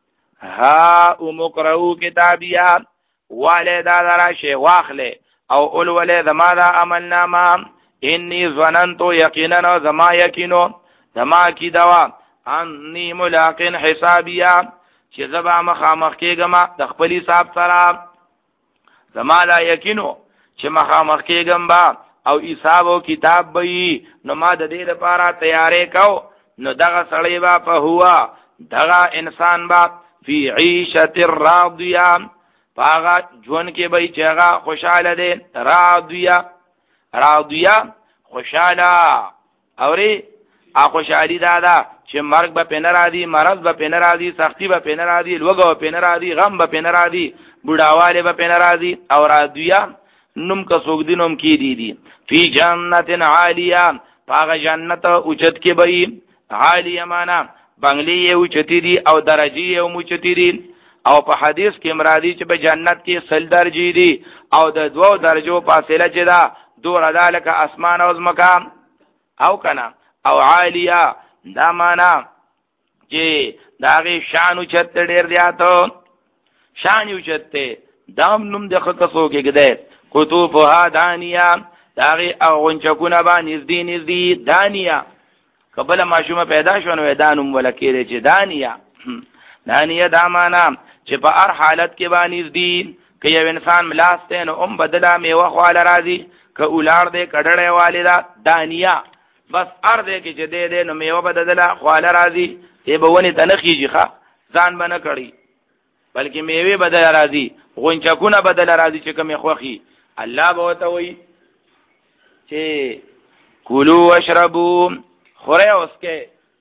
ها او مقرؤ کتابیا والے دا راشه واخله او اولوله زما دا عمل نامه انی ظننتو یقینا زما یقینو زما کی دوا انی ملاقن حسابیا چې زبا مخامخ کېګما د خپل حساب سره زما دا یقینو چې مخامخ کېګم با او حساب او کتاب به نو ما د دې لپاره تیارې کو نو دغه سړی با په هوا دغه انسان با فی عیشت الراضیه پاغا جون کې به چې هغه خوشاله دي راضیه راضیه خوشاله اوري ا خوشالي دادا چې مرګ به پنه را دي مرض به پنه را دي سختی به پنه را دي لوګو به پنه را دي غم به پنه را دي بډاواله به پنه را دي او راضیه نوم کا سوګ دینوم کې دي دي فی جنت عالیه پاغا جنت اوچت کې به عالیه معنا بنگلی یو چتی دي او درجی یو موچتی دي او په حدیث کې مرادی چې په جنت کې سل درجی دي او د دوو درجو فاصله چې دا دور ذالک اسمان او زمکا او کنا او عالیه دا معنا چې داغه شان او چت ډیر دیاتو شان او چت دام نوم د خکسو کې ګده قطوفها دانیه داغه اغونچکونه با نزدې نزدې دانیه قبل ماشومه پیدا شو نو دانوم ولکې چې دانیه دانیه دا معنا چې په هر حالت کې باندې نزدې که یو انسان ملاسته نو ام بدلا میوه خواله راځي که اولار دې کډړې والدا دانیه بس ار دې کې چې دې دې نو میوه بدلا خواله راځي ای به ونی تنخیږي ښا ځان بنه کړی بلکې میوه بدل راځي غونچکونه بدل راځي چې کومه خوخي الله به وته وي چې کلوا واشربوا خوره اوسکه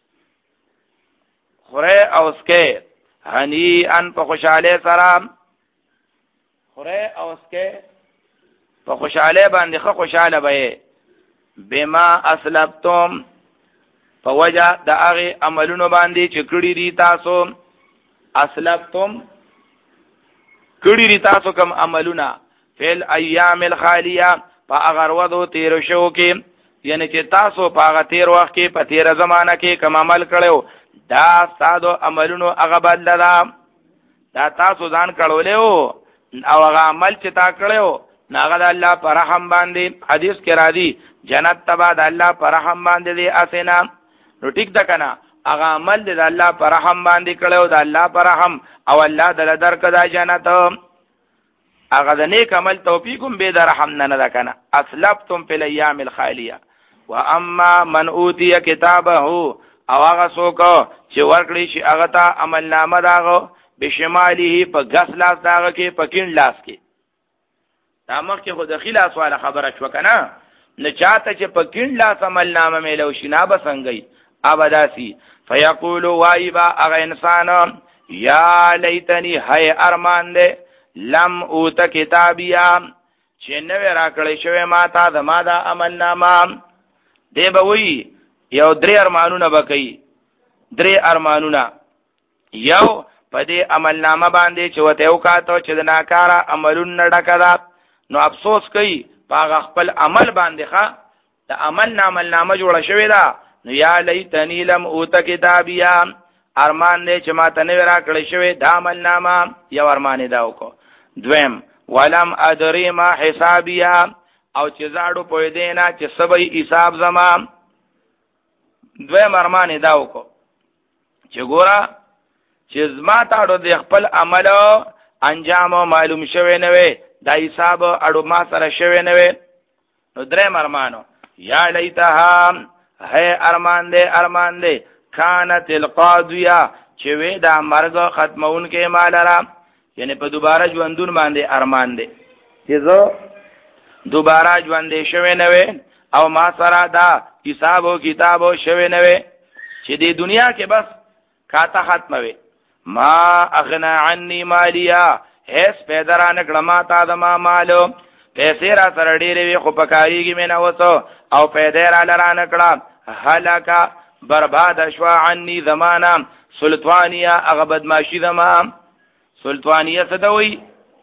خوره اوسکه هنی ان په خوشاله سره خوره اوسکه په خوشاله باندې خو خوشاله به بما اسلفتم په وجه د هغه عملونو باندې چې کړی دي تاسو اسلفتم کړی دي تاسو کوم عملونه فل ایام الخالیه په هغه ورځو تیر شو کې یعنی چې تاسو په هغه تیر وخت کې په تیر زمانہ کې کوم عمل کړو دا تاسو عملونو هغه بدل دا دا تاسو ځان کړولې او هغه عمل چې تا کړو ناغه د الله پر رحم باندې حدیث کې راځي جنت تبا د الله پر رحم باندې دي اسینا نو ټیک ده کنه هغه عمل د الله پر رحم باندې کړو د الله پر رحم او الله دل درک د جنت هغه د نیک عمل توفیقم به د رحم نه نه کنه اسلفتم فی الايام الخالیه واما من اوتی کتابه او هغه څوک چې ورکړي شي هغه ته عمل نامه داغو بشماله په غس لاس داغه کې پکین لاس کې دا مخکې خو د خلاص والا خبره شو کنه نه چاته چې پکین لاس عمل نامه ملو شنا بسنګي ابداسي فیقول وایبا اغه انسان یا لیتنی هی ارمان دې لم اوت کتابیا چې نو را کړی شوی ما ته د ما دا عمل نامه دی به وی یو درې ارمانونه بکې درې ارمانونه یو په دې عمل نامه باندې چې وته یو کاته چې د ناکاره عملونه ډکړه نو افسوس کوي په خپل عمل باندې ښا د عمل نامه نامه جوړه شوې ده نو یا لیتنی لم اوت کتابیا ارمان دې چې ما ته نه را کړی شوی دا عمل نامه یو ارمان دا وکړه دویم ولم ادری ما حسابیا او چې زاړو پوی دینا چې سبي حساب زما دویم ارمان دا وکړه چې ګوره چې زما تاړو د خپل عمل انجام معلوم شوی نه وي دا حساب اړو ما سره شوی نه وي نو درې ارمانو یا لیتها ہے ارمان دے ارمان دے کانت القاضیہ چې وې دا مرګ ختمون کې مالرا یعنی په دوباره ژوندون باندې ارمان دے چې زه دوباره ژوند شوی نه وي او ما سره دا حساب او کتابو شوی نه وي چې د دنیا کې بس کاته ختم وي ما اغنا عني مالیا هیڅ پیدا را نکړه ما تا د ما مالو پیسې را سره ډېرې وي خو پکاريږي مې نه وسو او پیدا را لرا نکړه هلاکا برباد شوا عني زمانہ سلطانیه هغه بدمعشي زمام سلطانیه څه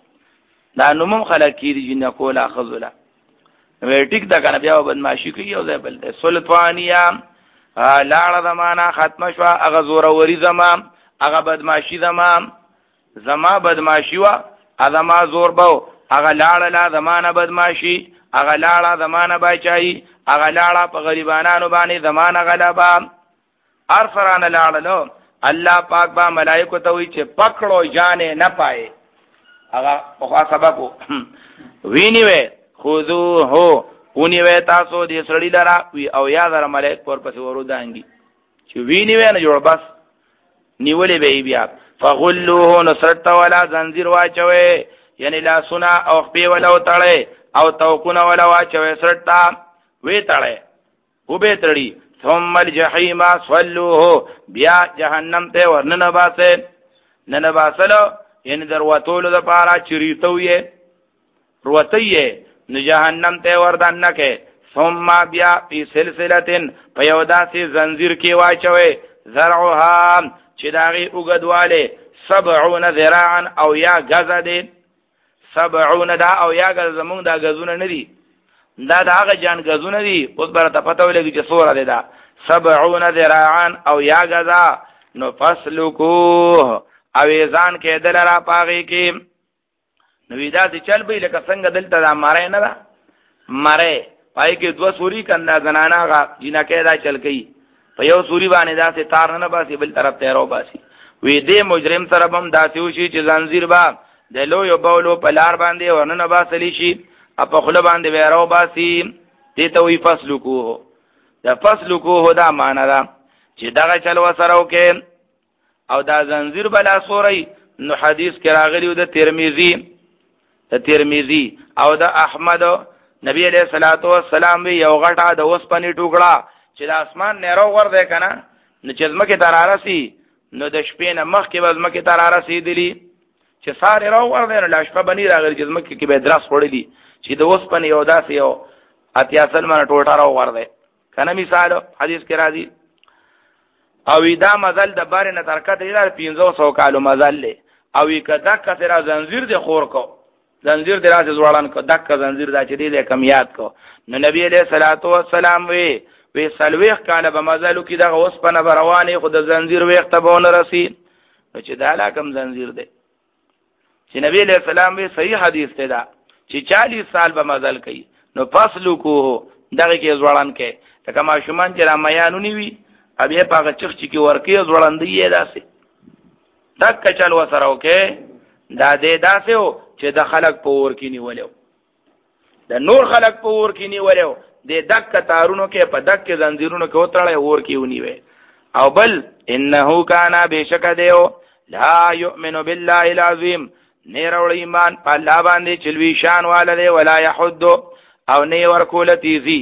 دا نومم خلک کیږي جن کولا خذلا وې ټیک دا کنه بیا بدمعشي کوي او ځای بل ده سلطانیه لاړه زمانہ ختم شو هغه زوره وری زمام هغه بدمعشي زمام زما بدمعشي وا ادمه زور بو هغه لاړه لا زمانہ بدمعشي هغه لاړه زمانہ بچای هغه لاړه په غریبانو باندې زمانہ غلبا ارفران لاړه نو الله پاک با ملائکه ته وی چې پکړو جانې نه پائے هغه په سبب ویني وې خذو هو اونې وې تاسو دې سړی لرا وی او یا در ملائک پر پس ورودانګي چې ویني وې نه جوړ بس نیولې به بیا فغلوه نصرت ولا زنجیر واچوي یعنی لا سنا او خپې ولا وتړې او توقونه ولا واچوي سرتا وی تړې او به تړي ثم الجحیم صلوه بیا جهنم ته ورننه باسه نن باسلو یعنی درواتولو د پارا چریتوې روتیه نو جهنم ته وردان نکه ثم بیا په سلسلتن په یو داسې زنجیر کې واچوي زرعها چې داغي وګدواله سبعون ذراعا او یا غزه دي سبعون دا او یا غزه زمون دا غزونه نه دي دا دا هغه جان غزونه دي اوس برته پته ولګي چې سوره ده دا سبعون ذراعا او یا غزه نو فسلکوه او ځان کې دلرا پاغي کې نو ودا چې چل به لکه څنګه دلته دا مارای نه دا مارای پای کې دوه سوري کنده زنانا غا جنکه دا چل کوي په یو سوري باندې دا سه تار نه باسي بل طرف ته رو باسي وې دې مجرم سره هم داسې وشي چې زنجیر با د لو یو بولو په لار باندې ورننه باسلی شي په خله باندې ویرو باسي دې ته وی فصل کوه دا فصل کوه دا معنا دا چې دغه چل وسره وکې او دا زنجیر بلا سوري نو حدیث کې راغلی د ترمذی د ترمذی او د احمد نبی علیہ الصلوۃ والسلام یو غټه د وسپنی ټوکړه چې د اسمان نه راو ور ده کنه نو چې زمکه ترارسي نو د شپې نه مخ کې وز مکه ترارسي دي چې ساره راو ور ده لا شپه بنی راغلی چې زمکه کې به درس وړلی چې د وسپنی یو داسې یو اتیا سلمان ټوټه راو ور ده کنه مثال حدیث کې راځي او دا مزل د بار نه ترکته دی پنځه سوه کالو مزل له او کدا کثره زنجیر دی خور کو زنجیر دی راځي زوړان کو دک زنجیر دا چې دی کم یاد کو نو نبی علیہ الصلوۃ والسلام وی وی سلويخ کاله به مزلو کې دغه اوس په رواني خود زنجیر ویخ ته بونه رسی نو چې دا لا کم زنجیر دی چې نبی علیہ السلام وی صحیح حدیث ته دا چې چالیس سال به مزل کوي نو فصلو کو دغه کې زوړان کې تکه ما شومان چې را میانونی وی ابي پاګه چخ چې کې ورکی زوړان دی داسې دک چل وسره وکې دا دې داسې چې د خلق په ور کې نیولیو د نور خلق په ور کې نیولیو د دک تارونو کې په دک زنجیرونو کې وتړې ور کې ونیوي او بل انه کان بشک دیو لا یؤمن بالله العظیم نیر ایمان په الله باندې چلوي شان والده ولا يحد او نه ور کوله تیزی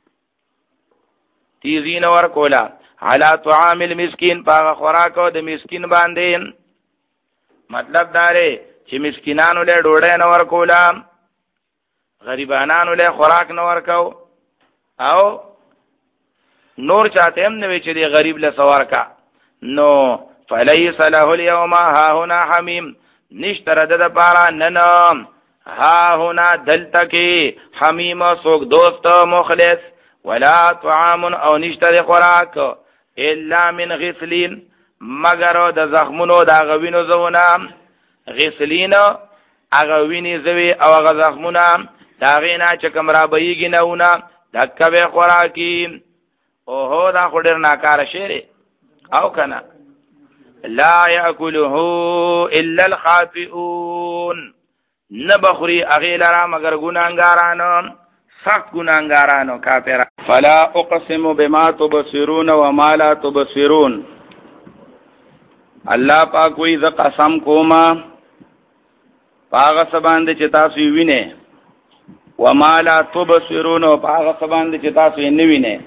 تیزی نه ور کوله علا طعام المسکین په خوراک او د مسکین باندې مطلب داره چې مسکینانو له ډوډۍ نه ورکولا غریبانانو له خوراک نه ورکاو او نور چاته هم نه وی چې دی غریب له سوارکا نو فلیس له اليوم ها هنا حمیم نشتر د پارا نن ها هنا دلتکی حمیم سوک دوست مخلص ولا طعام او نشتر خوراک الا من غسلین مگر د زخمونو د غوینو زونه غسلین اغه ویني زوی او اغه زخمونه دا غینا چې کوم را بېګی نهونه دکه به خوراکي او هو دا خډر ناکاره شری او کنه لا یاکله الا الخاطئون نبخری اغیلرا مگر ګناګارانو سخت ګناګارانو کافر فلا اقسم بما تبصرون وما لا تبصرون الله پاک وی ز قسم کوما پاغه سباند چې تاسو وینئ وما لا تبصرون او پاغه سباند چې تاسو یې نه وینئ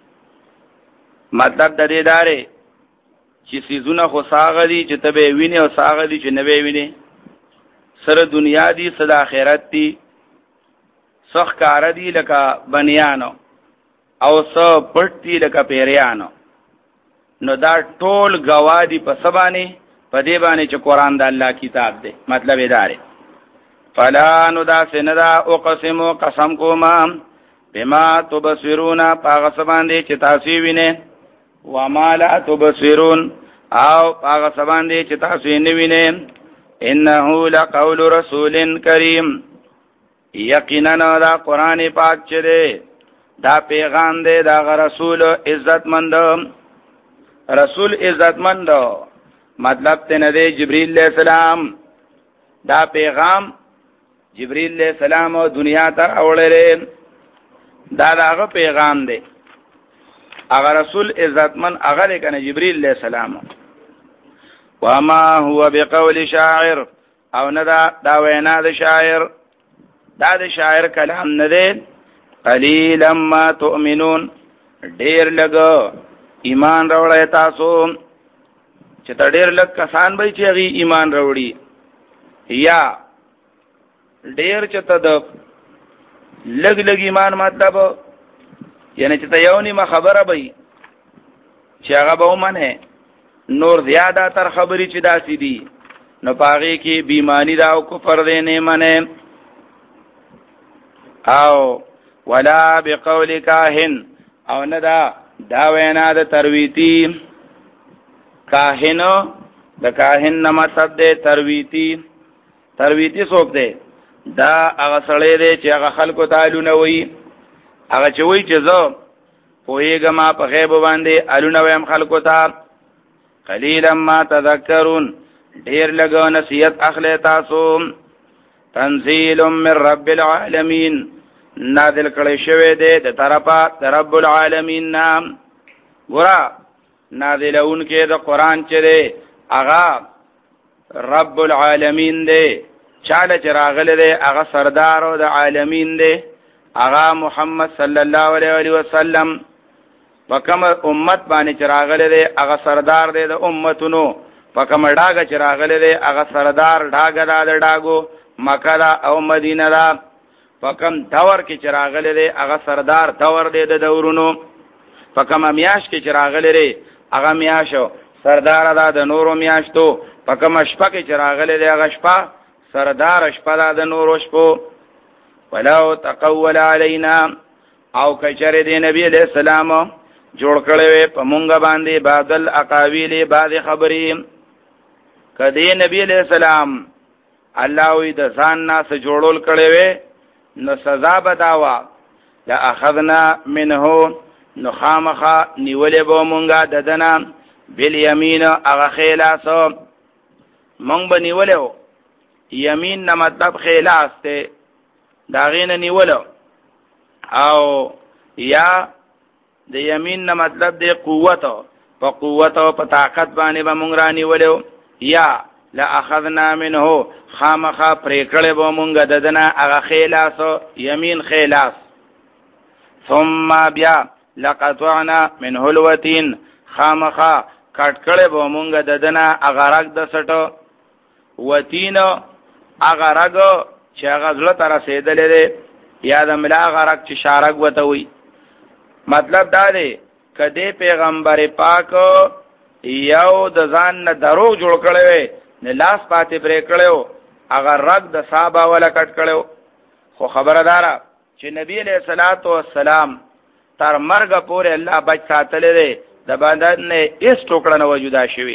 مطلب د دې داري چې سيزونه خو ساغلي چې تبه ویني او ساغلي چې نه ویني سره دنیا دی صدا آخرت دی سخ کار دی لکه بنیانو او سو پټ دی لکه پیریانو نو دا ټول گوادی په سبانه په دې باندې چې قران د الله کتاب دی مطلب یې داري فلا نو دا سندا او قسم قسم کوما بما تبصرون پاغه سباندې چې تاسو وینئ وما لا تبصرون او پاغه سباندې چې تاسو یې نه وینئ انه لقول رسول کریم یقینا دا قران پاک چې دی دا پیغام دی دا رسول عزتمند رسول عزتمند مطلب ته نه دی جبرئیل علیہ السلام دا پیغام جبرئیل علیہ السلام دنیا ته اورل دا داغه پیغام دی هغه رسول عزتمن هغه کنه جبرئیل علیہ السلام وما هو بقول شاعر او نه دا دا وینا د شاعر دا د شاعر کلام نه دی قلیلا ما تؤمنون ډیر لګو ایمان راوړی تاسو چې تا ډیر لږ کسان به چې هغه ایمان راوړي یا ډیر چې ته د لږ لږ ایمان مطلب یعنی چې ته یو نیمه خبره به چې هغه به ومنه نور زیاده تر خبرې چې داسې دي نو پاغي کې بیمانی دا او کفر دې نه منه او ولا بقول کاهن او نه دا دا وینا د ترویتی کاهنو د کاهن نه مطلب دی ترویتی ترویتی څوک دی دا هغه سړی دی چې هغه خلکو تعالی نه وي هغه چې وایي چې زه پوهېږم په غیب باندې الونه ویم خلکو ته قلیلا ما تذکرون ډیر لګو نصیحت اخلي تاسو تنزیل من رب العالمین نازل کړي شوی دی د طرفه د رب العالمین نام ګورا نازلون کې د قران چې دی هغه رب العالمین دی چاله چې راغلی دی هغه سردار او د عالمین دی هغه محمد صلی الله علیه وسلم وکم امت باندې چې راغلی دی هغه سردار دی د امتونو وکم ډاګه چې راغلی دی هغه سردار ډاګه دا د ډاګو مکه دا او مدینه دا وکم دور کې چې راغلی دی هغه سردار دور دی د دورونو وکم میاش کې چې راغلی دی هغه میاشو سردار دا د نورو میاشتو وکم شپه کې چې راغلی دی هغه شپه سردار شپه دا د نورو شپو ولو تقول علینا او کچره دی نبی علیہ السلام جوړ کړي په مونږ باندې بادل اقاویل بعض خبرې کدی نبی علیہ السلام الله وی د ځان ناس جوړول کړي نو سزا بداوا لا اخذنا منه نو خامخه نیولې به مونږه ددنا بالیمین هغه خلاص مونږ به نیولې یمین نه مطلب خلاص ته داغین نیولو او یا د یمین نه مطلب دی قوت په قوت او په طاقت باندې به مونږ رانی ولو یا لا اخذنا منه خامخه پریکړې به مونږ ددنه هغه خلاص یمین خلاص ثم بیا لقطعنا منه الوتين خامخه کټکړې به مونږ ددنه هغه رګ د سټو وتین هغه رګ چې هغه زړه تر رسیدلې دی یا د ملا غرق چې شارق وته وي مطلب دا دی کدی پیغمبر پاک یو د ځان نه دروغ جوړ کړي وي نه لاس پاتې پرې کړو هغه رګ د صحابه ولا کټ کړو خو خبردارا چې نبی علیہ الصلوۃ والسلام تر مرګ پورې الله بچ ساتلې دی د بدن نه هیڅ ټوکړه نه وجودا شوی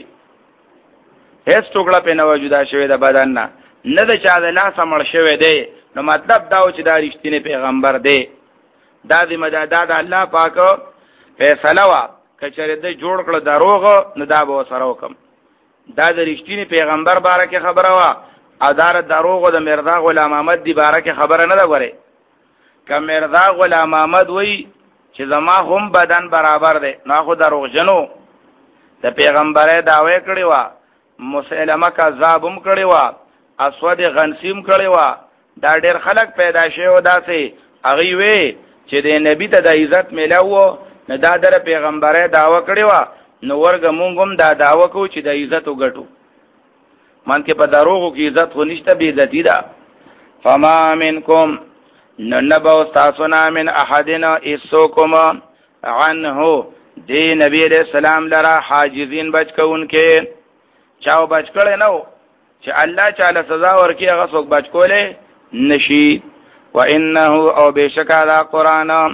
هیڅ ټوکړه په نه وجودا شوی د بدن نه نه د چا د لاس مړ شوی دی نو مطلب دا و چې دا رښتینی پیغمبر دی دا د مدد الله پاک فیصله وا کچره د جوړ کړه دروغ نه دا به سره وکم دا د رښتینی پیغمبر بارکه خبره وا ادار دروغ د مرزا غلام احمد دی بارکه خبره نه ده غره ک مرزا غلام احمد وای چې زما هم بدن برابر دی نو خو دروغ جنو د پیغمبره داوی کړی وا مسلمه کذابم کړی وا اسود غنسیم کړی وا دا ډېر خلک پیدا شوه داسې هغه وی چې د نبی ته د عزت ملاو نه دا در پیغمبره داوا کړی وا نو ورګ مونږ هم دا داوا کو چې د عزت وګټو من کې په دروغو کې عزت خو نشته بی عزتی ده فما منکم ننبو استاسنا من احدنا اسوکم عنه دی نبی علیہ السلام لرا حاجزین بچ کون کې چاو بچ کړي نو چې الله تعالی سزا ورکي هغه څوک بچ کوله نشي وانه او بشکا دا قران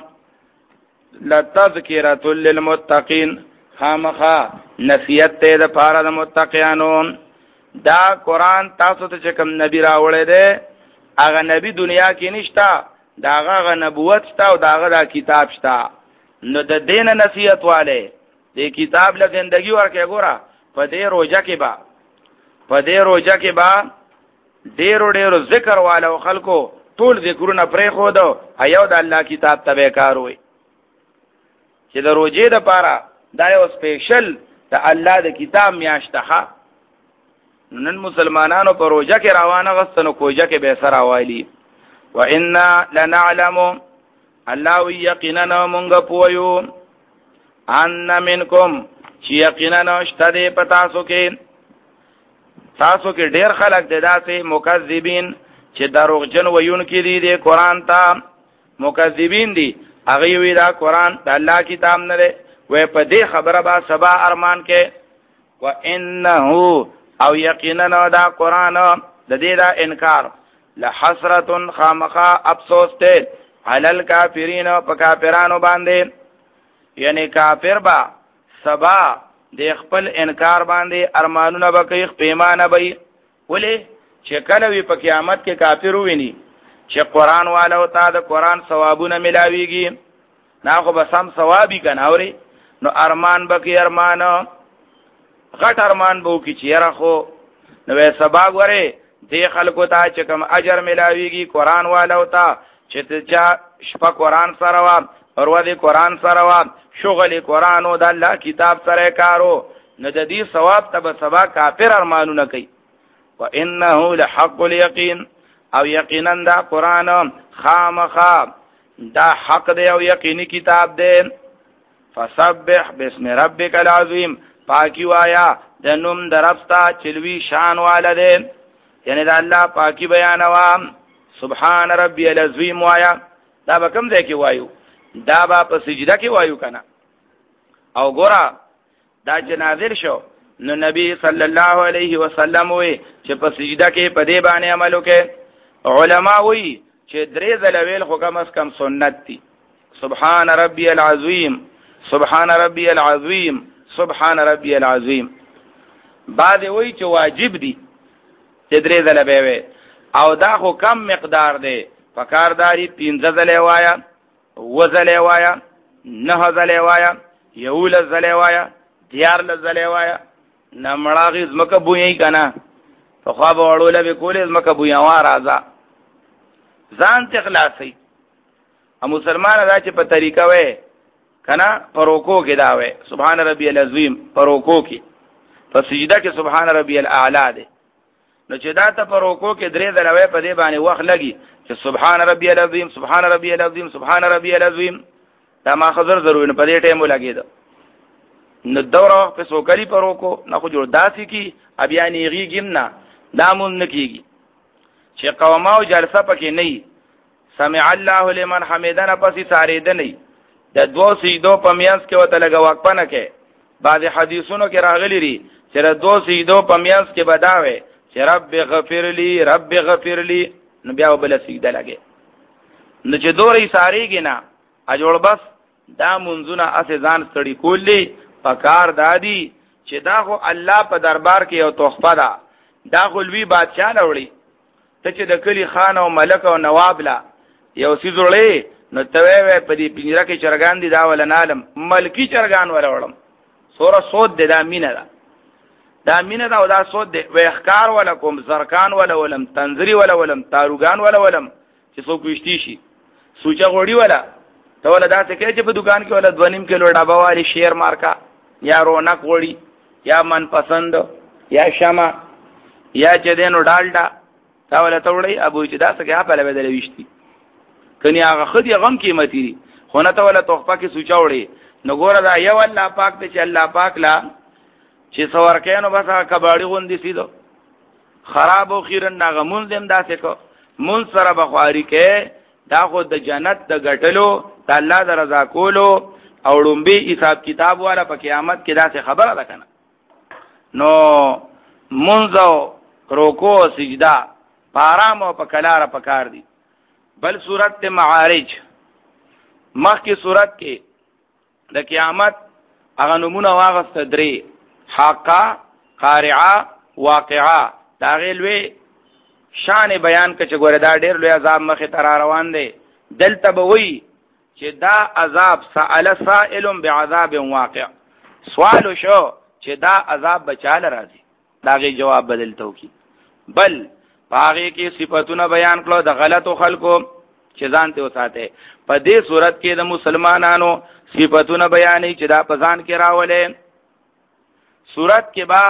لتذکرۃ للمتقین خامخا نصیحت ته د پاره د متقینانو دا قران تاسو ته کوم نبی راوړی دی هغه نبی دنیا کې نشتا داغه نبوت شتا او داغه دا کتاب شتا نو د دین نصیحت والے د کتاب له زندگی ورکه ګوره په دې روزه کې با په دې روزه کې با ډیرو ډیرو ذکر والو خلکو ټول ذکرونه پرې خو دو ایو د الله کتاب ته کار وي چې د روزې د پاره دا یو سپیشل د الله د کتاب میاشته نن مسلمانانو په روزه کې روانه غستنو کوجه کې به سره والی وإنا لنعلم الله یقینا مونږ پویو ان منکم چې یقینا شته پتا سو کې تاسو کې ډیر خلک د داسې مکذبین چې دروغجن ویون کې دي د قران ته مکذبین دي هغه وی دا قران د الله کتاب نه دی وې په دې خبره با سبا ارمان کې وانه او یقینا دا قران د دې دا انکار لحسرة خامخا افسوس ته علل کافرین په کافرانو باندې یعنی کافر با سبا د خپل انکار باندې ارمانونه بکې پیمانه وي ولې چې کله وی په قیامت کې کافر ویني چې قران والو ته د قران ثوابونه ملاويږي نه خو به سم ثوابي کناوري نو ارمان بکې ارمان غټ ارمان بو کې چیرې خو نو سبا غره دې خلکو ته چې کوم اجر ملاويږي قران والو ته چې ته شپه قران سره وا ورو دې قران سره وا شغل قران او د الله کتاب سره کارو نو د دې ثواب ته سبا کافر ارمانونه کوي وانه لحق اليقين او یقینا دا قران خامخا دا حق دی او یقیني کتاب دی فسبح باسم ربک العظیم پاکی وایا د نوم درفتا چلوي شان والده یعنی دا الله پاکی بیانوا سبحان ربی العظیم وایا دا به کوم ځای کې وایو دا به په سجده کې وایو کنه او ګورا دا جنازل شو نو نبی صلی الله علیه وسلم وی چې په سجده کې په دې باندې عمل وکړي علما وی چې درې ځله ویل خو کم از کم سنت دي سبحان ربی العظیم سبحان ربی العظیم سبحان ربی العظیم بعد وی چې واجب دي چې درې ځله به وي او دا خو کم مقدار دی پکارداري پنځه ځله وایا و ځله وایا نه ځله وایا یو ځله وایا دیار ځله وایا نمړاغي زمکه بوئی کنه په خوا به وړول به کولې زمکه بوئی واره راځه ځان ته خلاصي ا مسلمان دا چې په طریقه وې کنه پروکو کې دا وې سبحان ربی العظیم پروکو کې په سجده کې سبحان ربی الاعلى ده نو چې دا ته پروکو کې درې ځله په دې باندې وخت لګي چې سبحان ربی العظیم سبحان ربی العظیم سبحان ربی العظیم دا ما خزر ضروري نه په دې ټیم ولګید نو دوره په سوکلی پروکو نه خو جوړ داسي کی ابیا نیږي گمنا دامون نکیږي چې قوما او جلسه پکې نه سمع الله لمن حمدنا پسې ساري ده نه د دوه سیدو په میانس کې وته لګا وقفه نه کې بعض حدیثونو کې راغلي لري چې د دوه سیدو په میانس کې بداوي چې رب غفر لي رب غفر لي نو بیا وبله سجده لګي نو چې دوري ساريږي نه اجوړ بس دا منځونه اسه ځان ستړي کولې پکار دادی چې دا خو الله په دربار کې یو تحفه ده دا غلوی بادشاہ لوړي ته چې د کلی خان او ملک او نواب لا یو سيزولې نو توې په دې پنځره کې چرګان دي دا ول نالم ملکی چرګان ولولم سوره سود د امینه ده دا امینه ده او دا سود د وښکار ولکم زرکان ولولم تنزری ولولم تاروغان ولولم چې څوک وشتي شي سوچا غوړی ولا ته ولا دا څه کې چې په دکان کې ولا دونیم کیلو ډبا والی شیر مارکا یا رونق غوړی یا من پسند یا شمع یا چې دینو ډالډا تا ولا توړی ابو چې دا څه کې په لبه دلې وشتي کني هغه خدي غم قیمتي دي خو نه ته ولا توخپه کې سوچا وړي نو ګوره دا یو الله پاک ته چې الله پاک لا چې څور کینو بس کباړي غوندي سیدو خراب او خیرن ناغمون دیم داسې کو مون سره بخواري کې دا خو د جنت د غټلو د الله د رضا کولو او ډومبي حساب کتاب والا په قیامت کې داسې خبره ده کنه نو منځو روکو سجدا پارام او په کلاره پکار دي بل صورت معارج مخکې صورت کې د قیامت هغه نمونه واغست درې حقا قارعه واقعه دا غلوي شان بیان کچ ګوره دا ډېر لوی عذاب مخه تر روان دي دلته به وی چې دا عذاب سائل سائل بعذاب واقع سوال شو چې دا عذاب بچاله راځي داغه جواب بدلته کی بل باغې کې صفاتونه بیان کړو د غلطو خلکو چې ځان ته وساته په دې صورت کې د مسلمانانو صفاتونه بیانې چې دا پزان کې راولې صورت کې با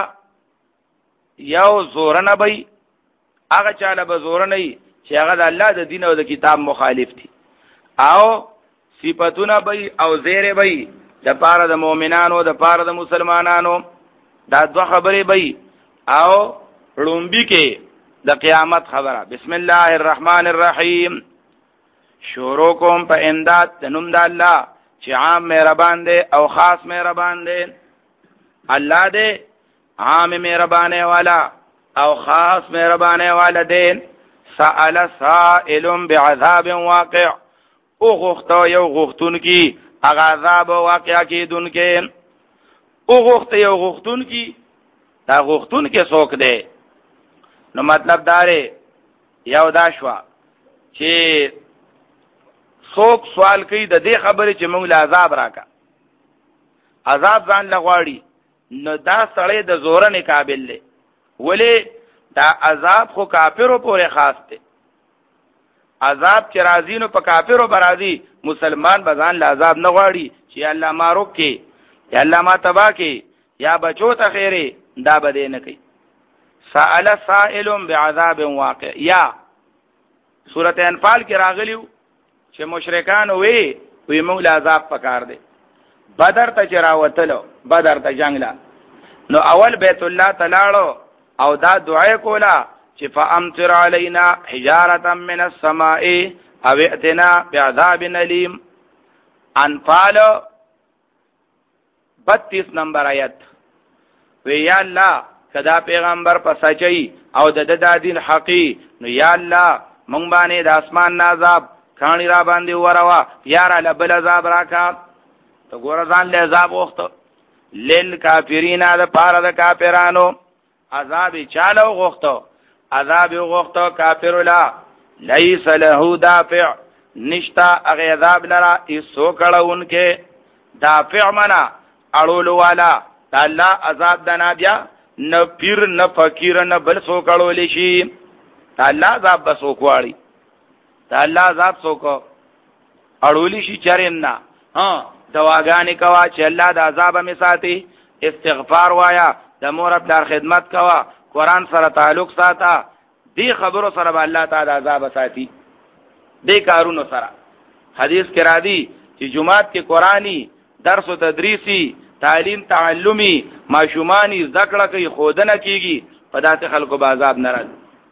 یو زور نه بي هغه چاله به زور نه چې هغه د الله د دین او د کتاب مخالف دي او صفاتونه بي او زیره بي د پاره د مؤمنانو د پاره د مسلمانانو دا دوه خبرې بي او لومبي کې د قیامت خبره بسم الله الرحمن الرحیم شروع کوم په امداد تنم د الله چې عام مهربان دی او خاص مهربان دی. الله دې عام مهربانه والا او خاص مهربانه والا دی. سأل سائل بعذاب واقع او غختو یو غختون کی اغا عذاب واقع کی دن کې او غخت یو غختون کی دا غختون کې څوک دی؟ نو مطلب داره یو دا شوا چې څوک سوال کوي د دې خبرې چې موږ له عذاب راکا عذاب ځان لغواړي نو دا سړی د زورنې قابل دی. ولی دا عذاب خو کافرو پورې خاص دی. عذاب چې راځي نو په کافرو برازي مسلمان بزان له عذاب نه غواړي چې الله ما روکي یا الله ما تبا کې یا بچو ته خیره دا بده نه کوي. سائل سائل بعذاب واقع یا سورۃ انفال کې راغلیو چې مشرکان وې وې موږ له عذاب پکار دي. بدر ته چراوتلو بدر ته جنگ لا نو اول بیت الله تلاړو او دا دعای کولا چې فامطر علینا حجارة من السماء او ائتنا بعذاب الیم. انفال بتیس نمبر آیت. وی یا الله کدا پیغمبر په سچي او د د دین حقي نو یا الله مونږ باندې د اسمان عذاب کانی را باندې وروا یارا لبل عذاب راکا. تو ګور ځان له عذاب وخت لیل کافرین د پاره د کافرانو عذاب چالو غوښتو عذاب غوښتو کافر لا ليس له دافع نشتا اغه عذاب لرا ایسو کړهونکې دافع منا اړول والا الله عذاب دنا بیا نه پیر نه فقیر نه بل سو کړول شي. الله عذاب بسو کوالي الله عذاب سو کو اړول شي چرنا ها دواګانې کوا چې الله د عذاب می ساتي. استغفار وایا د مور خپل خدمت کوا قران سره تعلق ساته دی خبرو سره به الله تعالی عذاب ساتي. دی کارونو سره حدیث کې را دي چې جمعات کې قرآنی درس او تدریسی تعلیم تعلمی ماشومانی ذکر کوي خودنه کیږي په داسې خلکو به عذاب ناراض.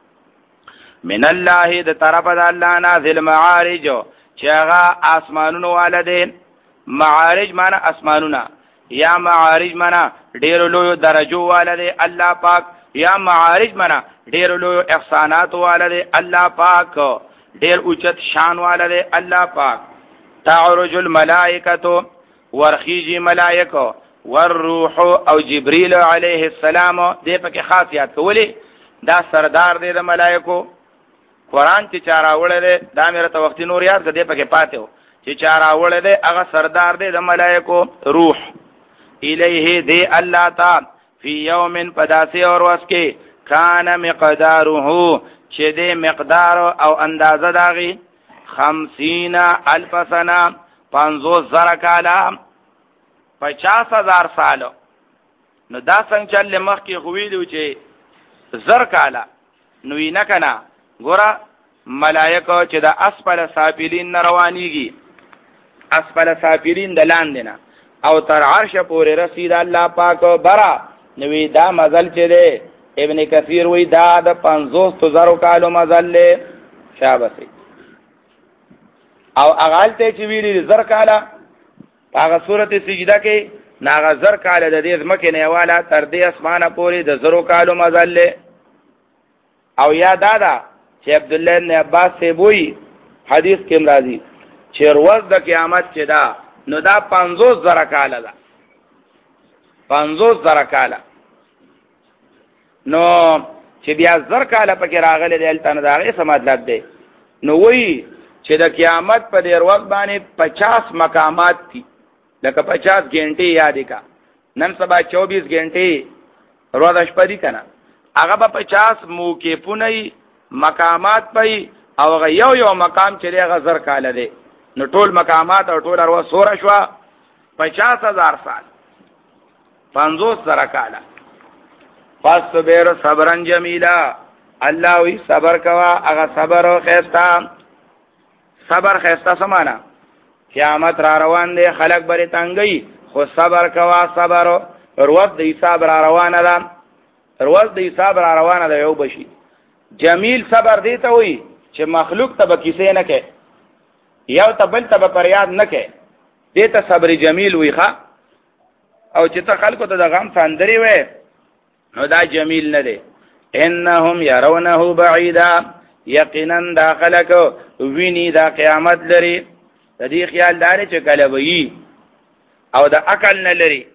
من الله د طرف د الله نازل معارج چې هغه اسمانونو والدین. معارج معنا اسمانونه یا معارج معنا ډېر لوی درجو والده الله پاک یا معارج معنا ډېر لوی احسانات والده الله پاک ډېر اوچت شان والده الله پاک. تعرج الملائکه ورخیجی ملائکه والروح او جبريل عليه السلام دې پکې خاصیت کولی دا سردار دې د ملائکو. قران چې چارا وړل دا مې ته وخت نور یاد کړه دې پکې پاتې چې چارا وړل هغه سردار دې د ملائکو روح الیه دی الله تعالی فی یوم پداسی اور وس کې کان مقداره چې دې مقدار او اندازه داغي خمسین الف سنه پنځوس زره کاله پچاس هزار سالو. نو دا څنګه چل مخ کې خویلو چې زر کاله نو یې نه کنه ګوره ملائکه چې د اسفل سافلین روانيږي اسفل سافلین د لاندې نه او تر عرش پورې رسید الله پاک برا نوې دا مزل چې دی ابن کثیر وی دا د پنځوس زرو کالو مزل له شابسي او اغالته چې ویلي زر کاله هغه سورته سجده کې ناغه زر کاله د دې ځمکې نه والا تر دې اسمانه پورې د زرو کالو مزل له. او یا دادا چې عبد الله بن عباس سے وی حدیث کې مرাজি چې ورځ د قیامت چې دا نو دا پنځوس زره کاله ده پنځوس زره کاله. نو چې بیا زر کاله پکې راغلي دلته نه دا غي څه مطلب دی؟ نو وی چې د قیامت په ډیر وخت باندې پچاس مقامات دي لکه پچاس غنټې یادې کا نن سبا چوبیس غنټې ورځ شپه دي کنه هغه په پچاس موقفونه مقامات پي او هغه یو یو مقام چې هغه زر کاله دی. نو ټول مقامات او ټول اروا سوره شو پچاس هزار سال پنځوس زره کاله. فاصبر صبرا جمیلا الله وی صبر کوا هغه صبر او خيستا. صبر خيستا سمانا قیامت را روان دی خلق بری تنگي خو صبر کوا صبر وروت د حساب را روانه ده وروت د حساب را روانه ده یو بشي. جمیل صبر دی ته وی چې مخلوق ته کیسه نه کوي یو ته بل ته پریاد نه کوي دې ته صبر جمیل ویخه او چې ته خلکو ته د غم سندري وې نو دا جمیل نه دی. انهم يرونه بعيدا یقینا داخلك ویني دا قیامت لري. د دې خیال دار چې کله وي او د عقل نه لري